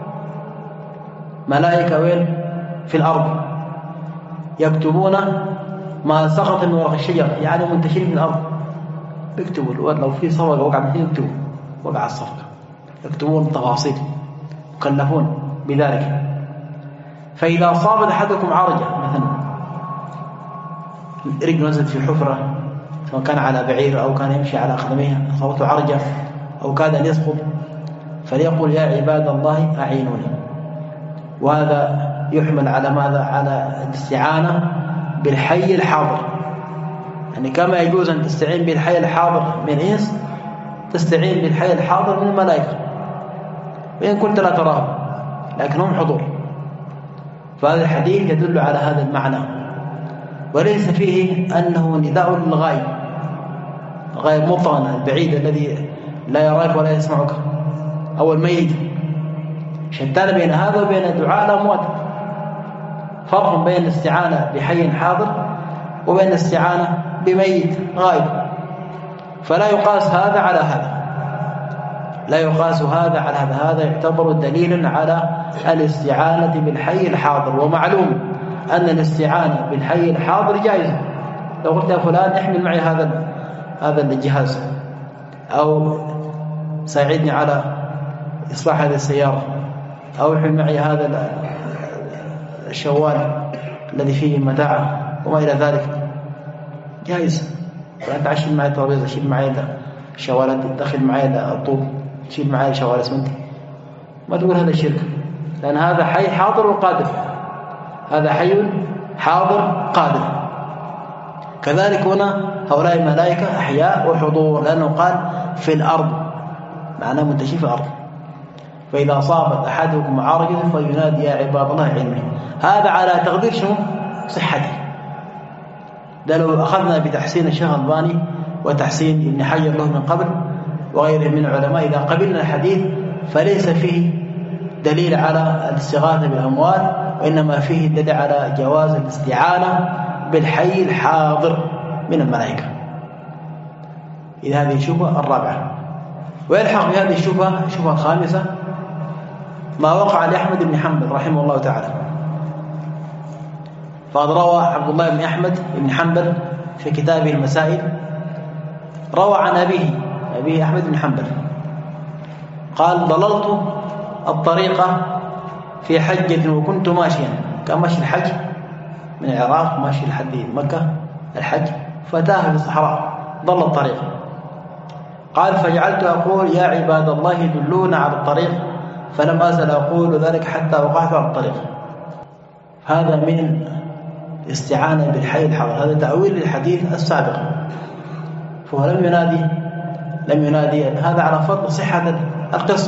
Speaker 1: ملائكة وين؟ في الأرض، يكتبون ما سقط من ورق الشجر، يعني منتشرين في الأرض، يكتبوا الواد لو في صفقة وقع مثل يكتبوا وقع الصفقة، يكتبون التفاصيل، مكلفون بذلك. فإذا أصابت أحدكم عرجة، مثلا رجل نزل في حفرة، سواء كان على بعير أو كان يمشي على قدميه، أصابته عرجة أو كاد أن يسقط، فليقول يا عباد الله أعينوني. وهذا يحمل على ماذا؟ على الاستعانة بالحي الحاضر. يعني كما يجوز أن تستعين بالحي الحاضر من الإنس، تستعين بالحي الحاضر من الملائكة، وإن كنت لا تراهم لكن هم حضور. فهذا الحديث يدل على هذا المعنى، وليس فيه أنه نداء للغائب، الغائب مطلقا، البعيد الذي لا يراك ولا يسمعك، أو الميت. شتان بين هذا وبين دعاء الأموات. فرق بين الاستعانة بحي حاضر وبين الاستعانة بميت غائب. فلا يقاس هذا على هذا، لا يقاس هذا على هذا، هذا يعتبر دليلا على الاستعانة بالحي الحاضر. ومعلوم أن الاستعانة بالحي الحاضر جائزة. لو قلت يا فلان احمل معي هذا هذا الجهاز، أو ساعدني على إصلاح هذه السيارة، أو احمل معي هذا الشوال الذي فيه متاع وما إلى ذلك، جائز. فأنت عشيل معي الترابيزة، شيل معي الشوالات، دخل معي الطوب، شيل معي الشوال اسمنت، ما تقول هذا الشرك، لأن هذا حي حاضر وقادر، هذا حي حاضر قادر. كذلك هنا هؤلاء الملائكة أحياء وحضور، لأنه قال في الأرض، معناه منتشر في الأرض. فإذا أصابت أحدكم عارضة فلينادي يا عباد الله علمه. هذا على تقدير شنو؟ صحته. ده لو أخذنا بتحسين الشيخ الألباني وتحسين ابن حجر له من قبل وغيره من العلماء، إذا قبلنا الحديث فليس فيه دليل على الاستغاثة بالأموال، وإنما فيه دليل على جواز الاستعانة بالحي الحاضر من الملائكة. إذا هذه الشبهة الرابعة. ويلحق بهذه الشبهة الشبهة الخامسة ما وقع لأحمد بن حنبل رحمه الله تعالى. فقد روى عبد الله بن أحمد بن حنبل في كتابه المسائل، روى عن أبيه أبيه أحمد بن حنبل قال: ضللت الطريقة في حجة وكنت ماشيا، كان ماشي الحج من العراق ماشي لحد مكة الحج، فتاه في الصحراء ضل الطريق. قال: فجعلت أقول يا عباد الله دلونا على الطريق، فلم أزل أقول ذلك حتى وقعت على الطريق. هذا من الاستعانة بالحي الحاضر، هذا تأويل للحديث السابق. فهو لم ينادي لم ينادي هذا على فرض صحة القصة،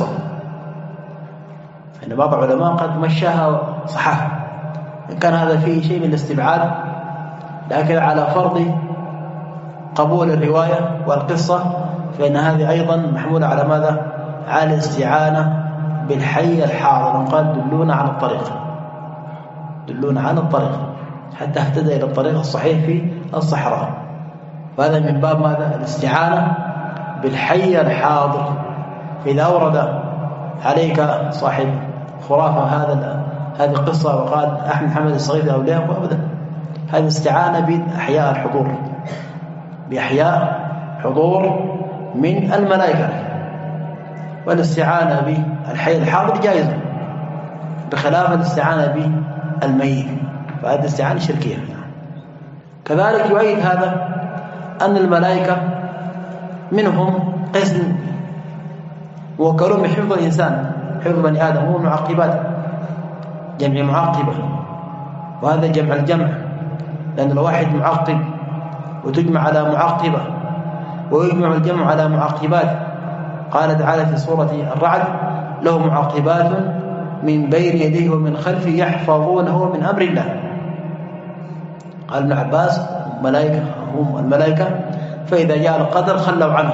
Speaker 1: فإن بعض العلماء قد مشاها صحاح، إن كان هذا فيه شيء من الاستبعاد، لكن على فرض قبول الرواية والقصة فإن هذه أيضا محمولة على ماذا؟ على الاستعانة بالحي الحاضر. قال: دلونا على الطريق، دلونا على الطريق حتى اهتدى إلى الطريق الصحيح في الصحراء. فهذا من باب ماذا؟ الاستعانة بالحي الحاضر. فإذا أورد عليك صاحب خرافة هذا هذه القصة وقال أحمد محمد الصغير أولياء، وأبدا، هذه استعانة بأحياء الحضور، بأحياء حضور من الملائكة. والاستعانة بالحي الحاضر جائزة، بخلاف الاستعانة بالميت، فهذه استعانة شركية. كذلك يؤيد هذا أن الملائكة منهم قسم وكلهم بحفظ الإنسان، حفظ بني آدم، هو معقبات، جمع معقبة، وهذا جمع الجمع، لأن لو واحد معقب وتجمع على معقبة ويجمع الجمع على معقبات. قال تعالى في سورة الرعد: له معقبات من بين يديه ومن خلفه يحفظونه من أمر الله. قال ابن عباس: ملائكة هم الملائكة، فإذا جاء القدر خلوا عنه.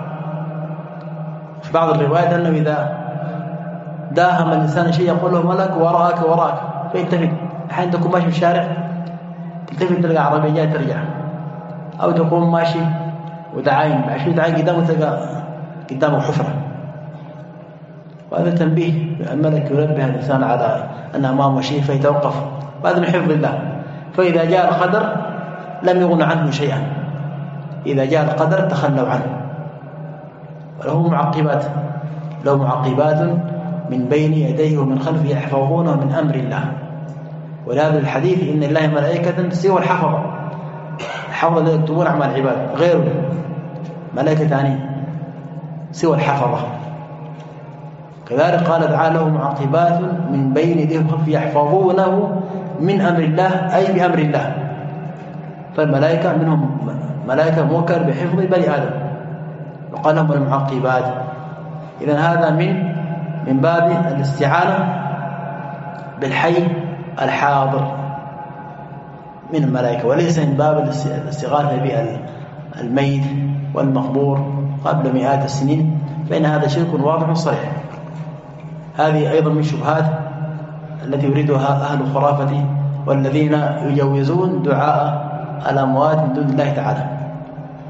Speaker 1: في بعض الروايات أنه إذا داهم الإنسان شيء يقول له ملك وراءك وراءك، فيلتفت. أحيانا تكون ماشي في الشارع تلتفت تلقى عربية جاية ترجع، أو تكون ماشي وتعاين عشرين تعاين قدامه تلقى قدامه حفرة. وهذا تنبيه، الملك ينبه الإنسان على أن أمامه شيء فيتوقف، وهذا من حفظ الله. فإذا جاء القدر لم يغن عنه شيئا، إذا جاء القدر تخلوا عنه. وله معقبات له معقبات من بين يديه ومن خلفه يحفظونه من أمر الله. ولهذا الحديث: إن الله ملائكة سوى الحفظة، الحفظة الذين يكتبون أعمال العباد، غير ملائكة ثانية سوى الحفظة. كذلك قال تعالى: له معقبات من بين يديه وخلفه يحفظونه من أمر الله، أي بأمر الله. فالملائكة منهم ملائكة موكل بحفظ بني آدم، وقال لهم المعقبات. إذن هذا من من باب الاستعانة بالحي الحاضر من الملائكة، وليس من باب الاستغاثة بالميت والمقبور قبل مئات السنين، فإن هذا شرك واضح صريح. هذه أيضا من الشبهات التي يريدها أهل الخرافة والذين يجوزون دعاء الأموات من دون الله تعالى.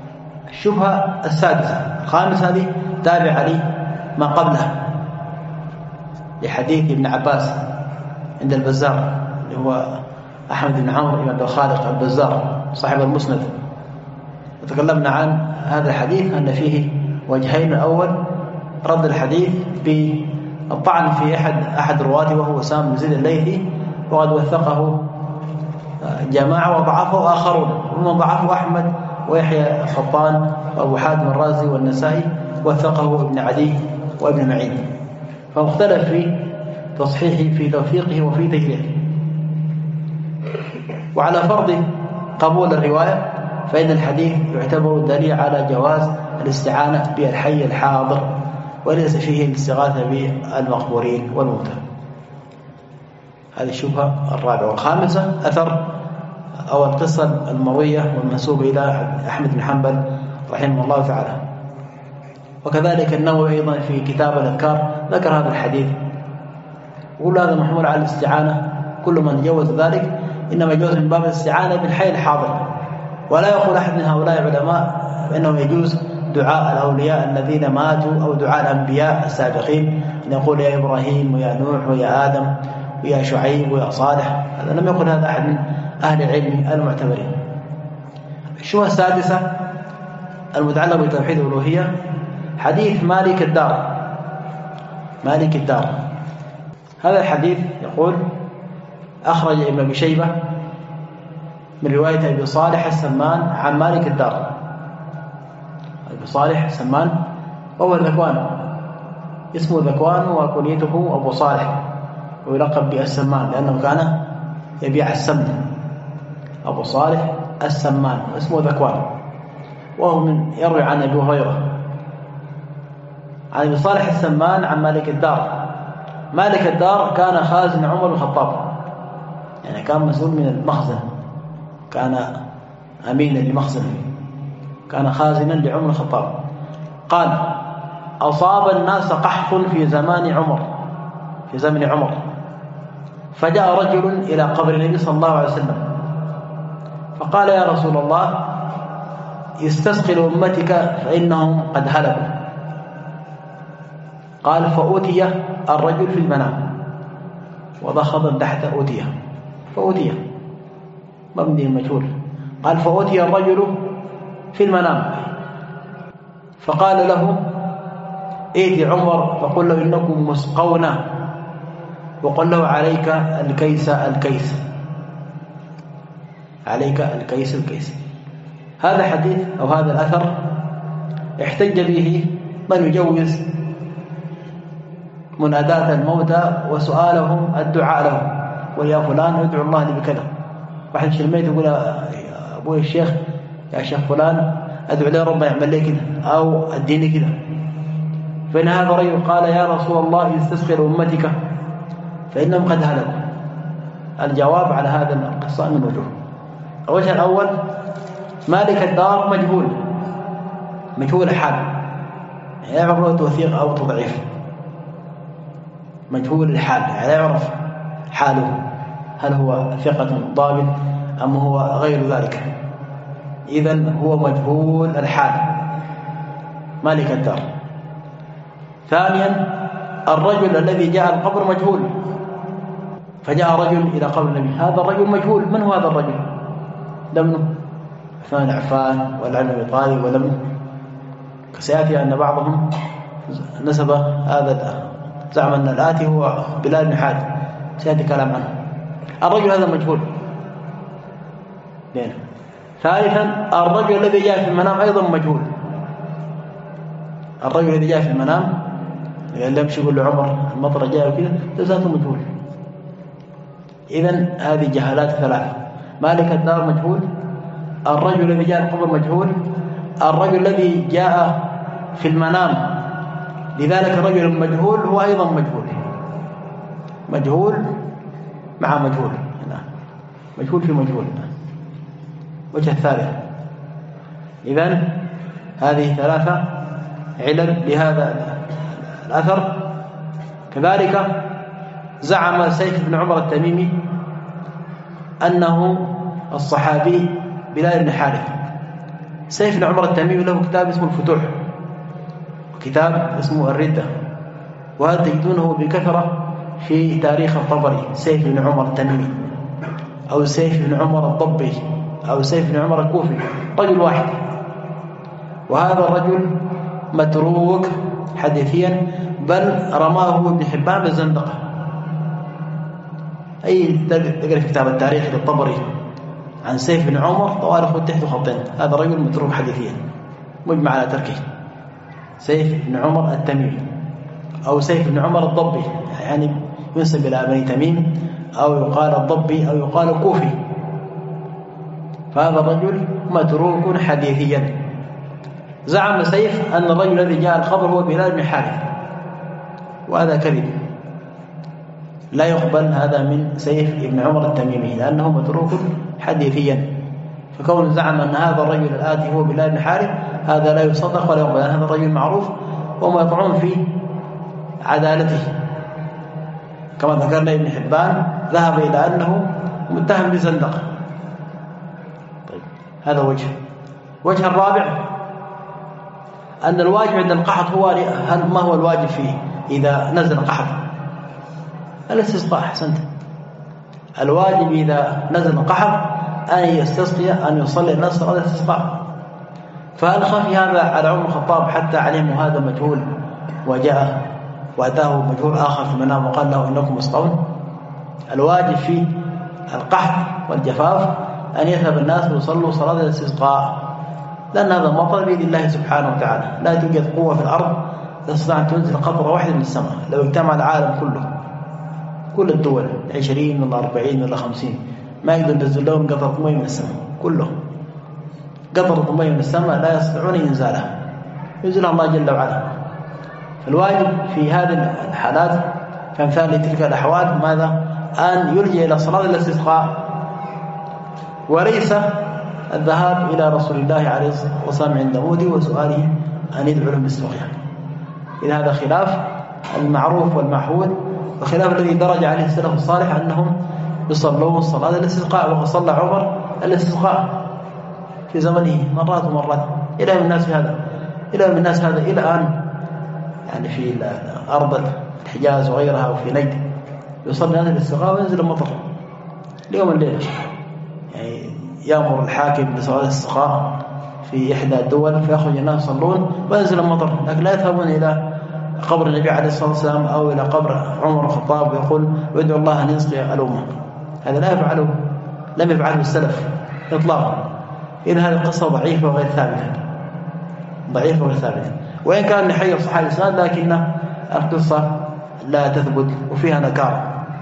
Speaker 1: الشبهة السادسة الخامسة هذه تابع لي ما قبلها لحديث ابن عباس عند البزار اللي هو أحمد بن عمرو بن خالق البزار صاحب المسند. وتكلمنا عن هذا الحديث أن فيه وجهين. الأول رد الحديث بالطعن في أحد أحد رواته وهو سام بن زيد الليثي، وقد وثقه جماعة وضعفه آخرون، ومن ضعفه أحمد ويحيى الخطان وأبو حاتم الرازي والنسائي، وثقه ابن عدي وابن معين، فمختلف في تصحيحه في توثيقه وفي تجريحه. وعلى فرض قبول الرواية فإن الحديث يعتبر دليل على جواز الاستعانة بالحي الحاضر، وليس فيه الاستغاثة بالمقبورين والموتى. هذه الشبهة الرابعة. والخامسة أثر أو القصة المروية والمنسوبة إلى أحمد بن حنبل رحمه الله تعالى. وكذلك النووي أيضا في كتاب الأذكار ذكر هذا الحديث، وكل هذا محمول على الاستعانة. كل من جوز ذلك إنما يجوز من باب الاستعانة بالحي الحاضر، ولا يقول أحد من هؤلاء العلماء أنه يجوز دعاء الأولياء الذين ماتوا أو دعاء الأنبياء السابقين، أن يقول يا إبراهيم ويا نوح ويا آدم ويا شعيب ويا صالح. هذا لم يقل هذا أحد من أهل العلم المعتبرين. الشبهة السادسة المتعلقة بتوحيد الألوهية حديث مالك الدار. مالك الدار هذا الحديث يقول أخرج ابن أبي شيبة من رواية أبي صالح السمان عن مالك الدار. أبي صالح السمان وهو ذكوان، اسمه ذكوان وكنيته أبو صالح، ويلقب بالسمان لأنه كان يبيع السمن. أبو صالح السمان اسمه ذكوان، وهو من يروي عن أبي هريرة عن أبي صالح السمان عن مالك الدار. مالك الدار كان خازن عمر بن الخطاب، يعني كان مسؤول من المخزن، كان أمينا لمخزن، كان خازنا لعمر بن الخطاب. قال أصاب الناس قحط في زمان عمر في زمن عمر فجاء رجل إلى قبر النبي صلى الله عليه وسلم فقال يا رسول الله استسقي لأمتك فإنهم قد هلكوا. قال فأوتي الرجل في المنام، وضخض تحت أوتي، فأوتي مبني المجهول. قال فأوتي الرجل في المنام فقال له ائت عمر فقل له إنكم مسقون، وقل له عليك الكيس الكيس عليك الكيس الكيس. هذا حديث أو هذا الأثر احتج به من يجوز مناداة الموتى وسؤالهم الدعاء لهم، ويا فلان ادعو الله لي بكذا. واحد في الميت يقول أبوي الشيخ يا شيخ فلان أدعو لي ربنا يعمل لي كذا أو أديني كذا. فإن هذا رجل قال يا رسول الله استسقي لأمتك فإنهم قد هلكوا. الجواب على هذا القصة من وجوه. الوجه الأول مالك الدار مجهول مجهول حال، لا يعرف له توثيق أو تضعيف، مجهول الحال لا يعرف حاله هل هو ثقة ضابط أم هو غير ذلك. إذن هو مجهول الحال مالك الدار. ثانيا الرجل الذي جاء القبر مجهول، فجاء رجل إلى قبر النبي، هذا الرجل مجهول. من هو هذا الرجل؟ لمنه عثمان عفان ولا علي بن طالب ولا منه، سيأتي أن بعضهم نسب هذا زعم أن الآتي هو بلال بن حاتم، سيأتي كلام عنه. الرجل هذا مجهول. يعني. ثالثا الرجل الذي جاء في المنام أيضا مجهول. الرجل الذي جاء في المنام اللي يمشي يقول له عمر المطر جاء وكذا ذاته مجهول. إذن هذه جهالات ثلاثة: مالك الدار مجهول، الرجل الذي جاء القبر مجهول، الرجل الذي جاء في المنام. لذلك الرجل المجهول هو أيضا مجهول، مجهول مع مجهول، مجهول في مجهول. وجه الثالث. إذن هذه ثلاثة علل لهذا الأثر. كذلك زعم سيف بن عمر التميمي أنه الصحابي بلال بن حارث، سيف بن عمر التميمي له كتاب اسمه الفتوح، وكتاب اسمه الردة، وهذا تجدونه بكثرة في تاريخ الطبري. سيف بن عمر التميمي أو سيف بن عمر الضبي أو سيف بن عمر الكوفي، رجل واحد. وهذا الرجل متروك حديثيا، بل رماه ابن حبان بالزندقة. أي تقرأ في كتاب التاريخ للطبري عن سيف بن عمر طوال خط تحت خطين، هذا رجل متروك حديثيا مجمع على تركه. سيف بن عمر التميمي أو سيف بن عمر الضبي، يعني ينسب إلى بني تميم، أو يقال الضبي أو يقال الكوفي. فهذا الرجل متروك حديثيا. زعم سيف أن الرجل الذي جاء الخبر هو بلال بن حارث، وهذا كذب، لا يقبل هذا من سيف بن عمر التميمي لأنه متروك حديثيا. فكون زعم أن هذا الرجل الآتي هو بلال بن حارث هذا لا يصدق ولا يقبل. هذا الرجل معروف وما يطعون في عدالته، كما ذكرنا ابن حبان ذهب إلى أنه متهم بالزندقة. طيب هذا وجه. وجه الرابع أن الواجب عند القحط هو هل ما هو الواجب فيه إذا نزل قحط؟ الاستسقاء. أحسنت. الواجب إذا نزل قحط أن يستسقي، أن يصلي الناس صلاة الاستسقاء. فهل خفي هذا على عمر الخطاب حتى علموا هذا مجهول وجاء وأتاه مجهول آخر في المنام وقال له إنكم مسقون؟ الواجب في القحط والجفاف أن يذهب الناس ويصلوا صلاة الاستسقاء، لأن هذا مطر بيد الله سبحانه وتعالى. لا توجد قوة في الأرض تستطيع أن تنزل قطرة واحدة من السماء. لو اجتمع العالم كله، كل الدول عشرين ولا أربعين ولا خمسين، ما يقدر ينزل لهم قطرة مية من السماء كله. قطرة مية من السماء لا يستطيعون إنزالها، ينزلها الله جل وعلا. فالواجب في هذه الحالات كمثال تلك الأحوال ماذا؟ أن يلجأ إلى صلاة الاستسقاء، وليس الذهاب إلى رسول الله عليه الصلاة والسلام عند موته وسؤاله أن يدعو لهم بالسقيا. إذا هذا خلاف المعروف والمعهود، وخلاف الذي درج عليه السلف الصالح أنهم يصلون صلاة الاستسقاء. وقد صلى عمر الاستسقاء في زمنه مرات ومرات، إلى من الناس هذا إلى من الناس هذا إلى الآن، يعني في أرض الحجاز وغيرها وفي نجد يصلي هذا الاستسقاء وينزل المطر اليوم الليل. يعني يأمر الحاكم بصلاة الاستسقاء في إحدى الدول فيخرج الناس يصلون وينزل المطر، لكن لا يذهبون إلى قبر النبي عليه الصلاة والسلام أو إلى قبر عمر الخطاب ويقول ويدعو الله أن يسقي الأمة. هذا لا يفعله، لم يفعله السلف إطلاقا. إذن هذه القصة ضعيفة وغير ثابتة، ضعيفة وغير ثابتة، وإن كان نحيي صحة الإسناد لكن القصة لا تثبت وفيها نكارة.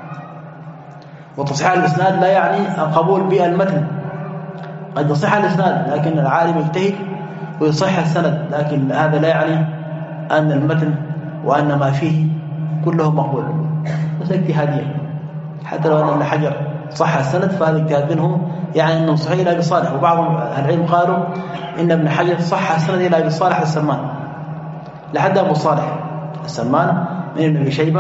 Speaker 1: وتصحيح الإسناد لا يعني القبول بالمتن، قد يصح الإسناد لكن العالم يجتهد ويصح السند، لكن هذا لا يعني أن المتن وأن ما فيه كله مقبول، بس اجتهادية. حتى لو أن ابن حجر صح السند فهذا اجتهاد منه، يعني أنه صحيح إلى أبي صالح. وبعض العلم قالوا إن ابن حجر صح السند إلى أبي صالح السمان لحد أبو صالح السمان من ابن أبي شيبة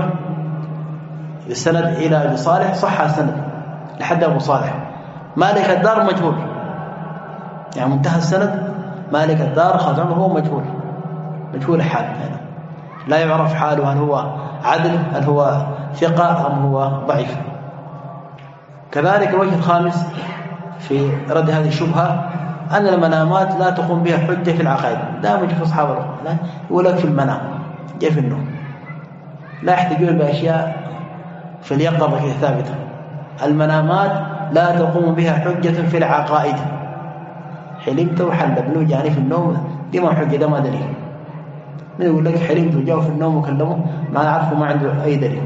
Speaker 1: بالسند إلى أبي صالح صح السند لحد أبو صالح. مالك الدار مجهول، يعني منتهى السند مالك الدار خالد عمر هو مجهول، مجهول حال، يعني لا يعرف حاله هل هو عدل هل هو ثقة أم هو ضعيف. كذلك الوجه الخامس في رد هذه الشبهة أن المنامات لا تقوم بها حجة في العقائد. لا مجد في أصحاب الرحمة ولا في المنام جاء في النوم، لا يحتاجون بأشياء في اليقظة كده ثابتة. المنامات لا تقوم بها حجة في العقائد. حلمت وحل ابنه جاني في النوم، دي ما حجة، ده ما دليل. من يقول لك حلمت وجاء في النوم وكلمه ما نعرفه، ما عنده أي دليل.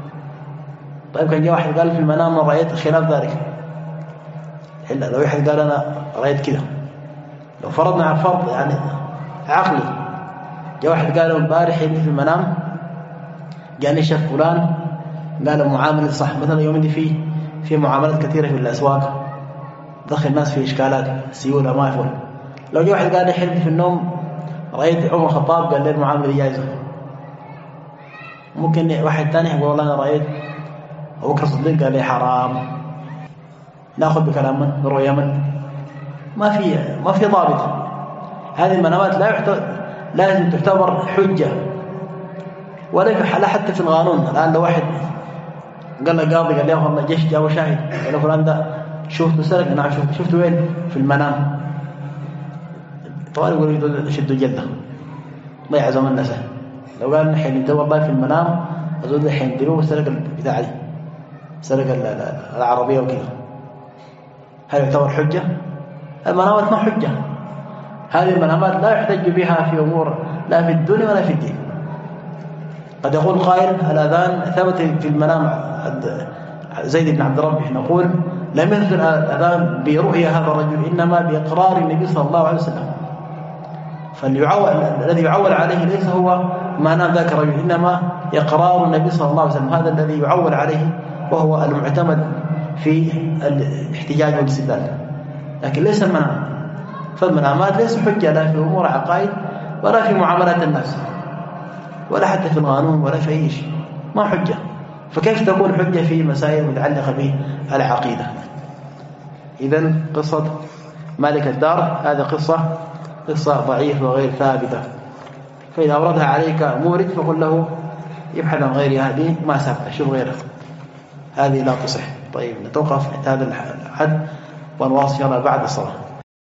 Speaker 1: طيب كان جاء واحد قال في المنام رأيت خلاف ذلك، إلا لو واحد قال أنا رأيت كذا، لو فرضنا على فرض يعني عقلي، جاء واحد قال امبارح حلمت في المنام جاني شيخ فلان قال معاملة صح، مثلا يوم دي في في معاملات كثيرة في الأسواق دخل الناس في إشكالات سيولة ما يفعل. لو جاء واحد قال لي حلمت في النوم رأيت عمر الخطاب قال لي المعاملة جائزة، ممكن واحد ثاني يقول والله أنا رأيت أبو بكر الصديق قال لي حرام، ناخذ بكلام من رؤيا من؟ ما في ما في ضابط. هذه المنامات لا يعتبر لازم تعتبر حجة، ولا حتى في القانون. الآن لو واحد قال له قاضي قال له والله جيش جاء وشاهد قال له فلان ده شفته سرق، نعم شفته. شفته وين؟ في المنام. طبعا يقول شدوا جلده ما يعزم الناس. لو قال نحن انت والله في المنام اظن الحين دلوه سرق البتاع دي، سرق العربيه وكذا، هل يعتبر حجه؟ المنامات ما حجه. هذه المنامات لا يحتج بها في امور لا في الدنيا ولا في الدين. قد يقول قائل الاذان ثبت في المنام زيد بن عبد ربه، نقول لم يثبت الاذان برؤيا هذا الرجل، انما باقرار النبي صلى الله عليه وسلم. فاليعول الذي يعول عليه ليس هو ما نام ذاك الرجل، انما اقرار النبي صلى الله عليه وسلم، هذا الذي يعول عليه وهو المعتمد في الاحتجاج والاستدلال، لكن ليس المنام. فالمنامات ليس حجه لا في امور عقائد ولا في معاملات الناس ولا حتى في القانون ولا في اي شيء، ما حجه. فكيف تكون حجه في مسائل متعلقه بالعقيده؟ اذا قصه مالك الدار هذه قصه قصة ضعيفة وغير ثابتة، فإذا أوردها عليك مورد فقل له يبحث عن غير هذه ما ثبت، شوف غيرها، هذه لا تصح. طيب نتوقف هذا الحد ونواصل بعد الصلاة.